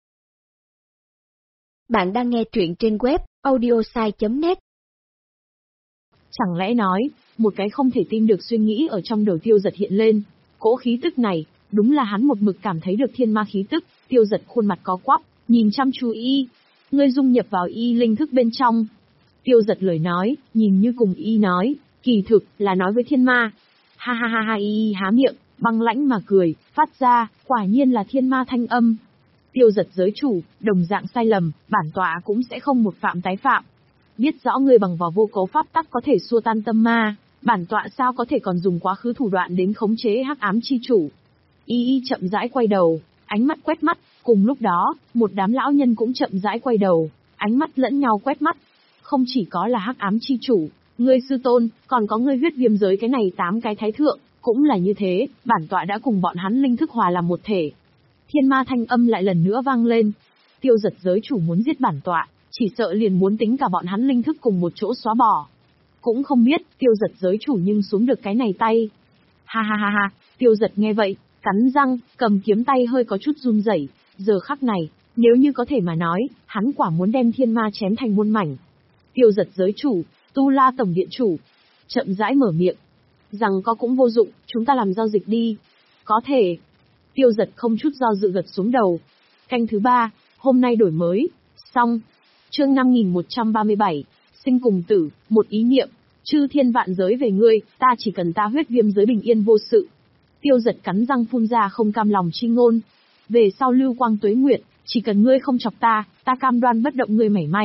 Bạn đang nghe truyện trên web audiosai chấm net. Chẳng lẽ nói, một cái không thể tin được suy nghĩ ở trong đầu Tiêu Giật hiện lên, cỗ khí tức này, đúng là hắn một mực cảm thấy được thiên ma khí tức. Tiêu Giật khuôn mặt có quắp, nhìn chăm chú y. Ngươi dung nhập vào y linh thức bên trong. Tiêu Giật lời nói, nhìn như cùng y nói, kỳ thực là nói với thiên ma. Ha ha ha ha, y há miệng, băng lãnh mà cười, phát ra, quả nhiên là thiên ma thanh âm. Tiêu Giật giới chủ, đồng dạng sai lầm, bản tọa cũng sẽ không một phạm tái phạm. Biết rõ ngươi bằng vào vô cấu pháp tắc có thể xua tan tâm ma, bản tọa sao có thể còn dùng quá khứ thủ đoạn đến khống chế hắc ám chi chủ. Y y chậm rãi quay đầu, ánh mắt quét mắt, cùng lúc đó, một đám lão nhân cũng chậm rãi quay đầu, ánh mắt lẫn nhau quét mắt. Không chỉ có là hắc ám chi chủ, ngươi sư tôn, còn có ngươi huyết viêm giới cái này tám cái thái thượng, cũng là như thế, bản tọa đã cùng bọn hắn linh thức hòa làm một thể. Thiên ma thanh âm lại lần nữa vang lên. Tiêu Giật giới chủ muốn giết bản tọa, chỉ sợ liền muốn tính cả bọn hắn linh thức cùng một chỗ xóa bỏ. Cũng không biết, Tiêu Giật giới chủ nhưng xuống được cái này tay. Ha ha ha ha, Tiêu Giật nghe vậy, cắn răng, cầm kiếm tay hơi có chút run rẩy. Giờ khắc này, nếu như có thể mà nói, hắn quả muốn đem thiên ma chém thành muôn mảnh. Tiêu Giật giới chủ, Tu La tổng điện chủ, chậm rãi mở miệng. Rằng có cũng vô dụng, chúng ta làm giao dịch đi. Có thể. Tiêu Giật không chút do dự gật xuống đầu. Canh thứ ba, hôm nay đổi mới. Xong. Chương năm nghìn một trăm ba mươi bảy, sinh cùng tử, một ý niệm. Chư thiên vạn giới về ngươi, ta chỉ cần ta huyết viêm giới bình yên vô sự. Tiêu Giật cắn răng phun ra không cam lòng chi ngôn. Về sau lưu quang tuế nguyệt, chỉ cần ngươi không chọc ta, ta cam đoan bất động ngươi mảy may.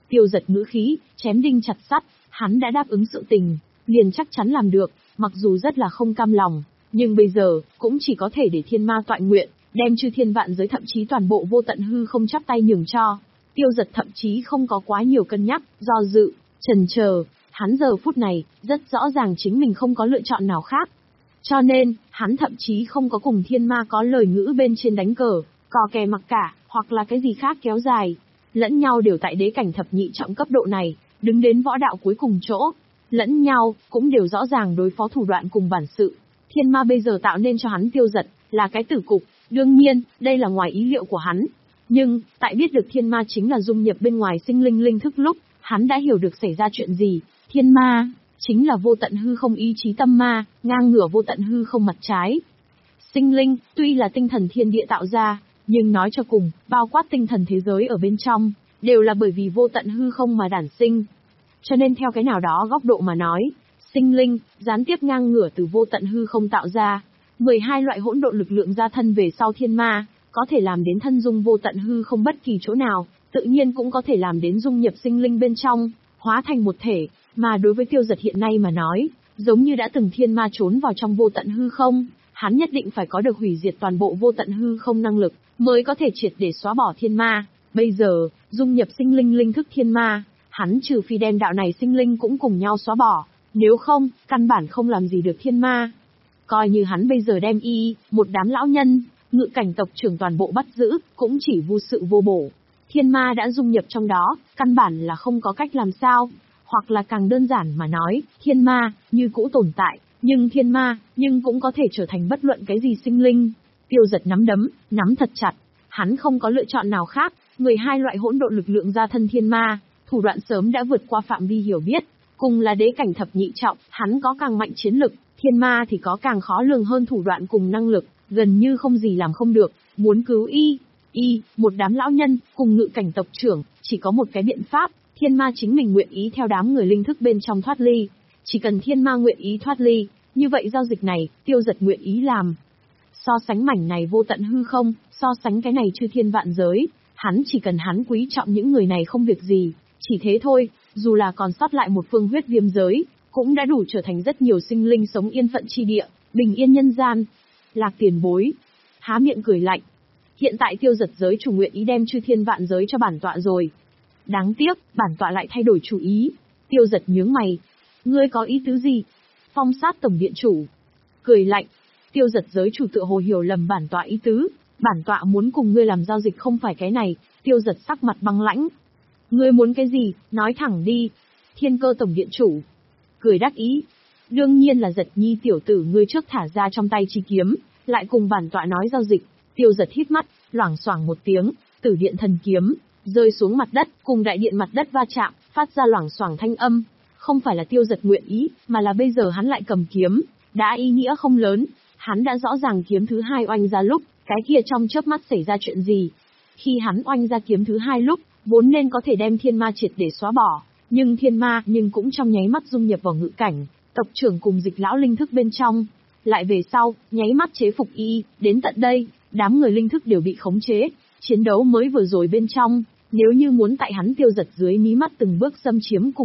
Tiêu Giật ngữ khí, chém đinh chặt sắt, hắn đã đáp ứng sự tình, liền chắc chắn làm được, mặc dù rất là không cam lòng, nhưng bây giờ, cũng chỉ có thể để thiên ma tọa nguyện, đem chư thiên vạn giới thậm chí toàn bộ vô tận hư không chắp tay nhường cho. Tiêu Giật thậm chí không có quá nhiều cân nhắc, do dự, chần chờ, hắn giờ phút này, rất rõ ràng chính mình không có lựa chọn nào khác. Cho nên, hắn thậm chí không có cùng thiên ma có lời ngữ bên trên đánh cờ, cò kè mặc cả, hoặc là cái gì khác kéo dài. Lẫn nhau đều tại đế cảnh thập nhị trọng cấp độ này, đứng đến võ đạo cuối cùng chỗ. Lẫn nhau, cũng đều rõ ràng đối phó thủ đoạn cùng bản sự. Thiên ma bây giờ tạo nên cho hắn Tiêu Giật, là cái tử cục, đương nhiên, đây là ngoài ý liệu của hắn. Nhưng, tại biết được thiên ma chính là dung nhập bên ngoài sinh linh linh thức lúc, hắn đã hiểu được xảy ra chuyện gì. Thiên ma, chính là vô tận hư không ý chí tâm ma, ngang ngửa vô tận hư không mặt trái. Sinh linh, tuy là tinh thần thiên địa tạo ra, nhưng nói cho cùng, bao quát tinh thần thế giới ở bên trong, đều là bởi vì vô tận hư không mà đản sinh. Cho nên theo cái nào đó góc độ mà nói, sinh linh, gián tiếp ngang ngửa từ vô tận hư không tạo ra. mười hai loại hỗn độn lực lượng ra thân về sau thiên ma, có thể làm đến thân dung vô tận hư không bất kỳ chỗ nào, tự nhiên cũng có thể làm đến dung nhập sinh linh bên trong, hóa thành một thể, mà đối với Tiêu Giật hiện nay mà nói, giống như đã từng thiên ma trốn vào trong vô tận hư không, hắn nhất định phải có được hủy diệt toàn bộ vô tận hư không năng lực, mới có thể triệt để xóa bỏ thiên ma. Bây giờ, dung nhập sinh linh linh thức thiên ma, hắn trừ phi đem đạo này sinh linh cũng cùng nhau xóa bỏ, nếu không, căn bản không làm gì được thiên ma. Coi như hắn bây giờ đem y, một đám lão nhân, ngự cảnh tộc trưởng toàn bộ bắt giữ, cũng chỉ vô sự vô bổ. Thiên ma đã dung nhập trong đó, căn bản là không có cách làm sao. Hoặc là càng đơn giản mà nói, thiên ma, như cũ tồn tại, nhưng thiên ma, nhưng cũng có thể trở thành bất luận cái gì sinh linh. Tiêu Giật nắm đấm, nắm thật chặt, hắn không có lựa chọn nào khác, mười hai loại hỗn độn lực lượng ra thân thiên ma, thủ đoạn sớm đã vượt qua phạm vi hiểu biết, cùng là đế cảnh thập nhị trọng, hắn có càng mạnh chiến lực, thiên ma thì có càng khó lường hơn thủ đoạn cùng năng lực, gần như không gì làm không được, muốn cứu y, y, một đám lão nhân, cùng ngự cảnh tộc trưởng, chỉ có một cái biện pháp. Thiên ma chính mình nguyện ý theo đám người linh thức bên trong thoát ly. Chỉ cần thiên ma nguyện ý thoát ly, như vậy giao dịch này, Tiêu Giật nguyện ý làm. So sánh mảnh này vô tận hư không, so sánh cái này chư thiên vạn giới, hắn chỉ cần hắn quý trọng những người này không việc gì. Chỉ thế thôi, dù là còn sót lại một phương huyết viêm giới, cũng đã đủ trở thành rất nhiều sinh linh sống yên phận chi địa, bình yên nhân gian. Lạc tiền bối, há miệng cười lạnh. Hiện tại Tiêu Giật giới chủ nguyện ý đem chư thiên vạn giới cho bản tọa rồi. Đáng tiếc, bản tọa lại thay đổi chủ ý. Tiêu Giật nhướng mày. Ngươi có ý tứ gì? Phong sát tổng điện chủ. Cười lạnh. Tiêu Giật giới chủ tựa hồ hiểu lầm bản tọa ý tứ. Bản tọa muốn cùng ngươi làm giao dịch không phải cái này. Tiêu Giật sắc mặt băng lãnh. Ngươi muốn cái gì, nói thẳng đi. Thiên Cơ tổng điện chủ. Cười đắc ý. Đương nhiên là Giật nhi tiểu tử ngươi trước thả ra trong tay chi kiếm, lại cùng bản tọa nói giao dịch. Tiêu Giật hít mắt, loảng xoảng một tiếng, tử điện thần kiếm rơi xuống mặt đất, cùng đại điện mặt đất va chạm, phát ra loảng xoảng thanh âm. Không phải là Tiêu Giật nguyện ý, mà là bây giờ hắn lại cầm kiếm, đã ý nghĩa không lớn. Hắn đã rõ ràng kiếm thứ hai oanh ra lúc, cái kia trong chớp mắt xảy ra chuyện gì. Khi hắn oanh ra kiếm thứ hai lúc, vốn nên có thể đem thiên ma triệt để xóa bỏ, nhưng thiên ma nhưng cũng trong nháy mắt dung nhập vào ngự cảnh, tộc trưởng cùng dịch lão linh thức bên trong. Lại về sau, nháy mắt chế phục y, đến tận đây, đám người linh thức đều bị khống chế. Chiến đấu mới vừa rồi bên trong, nếu như muốn tại hắn Tiêu Giật dưới mí mắt từng bước xâm chiếm cùng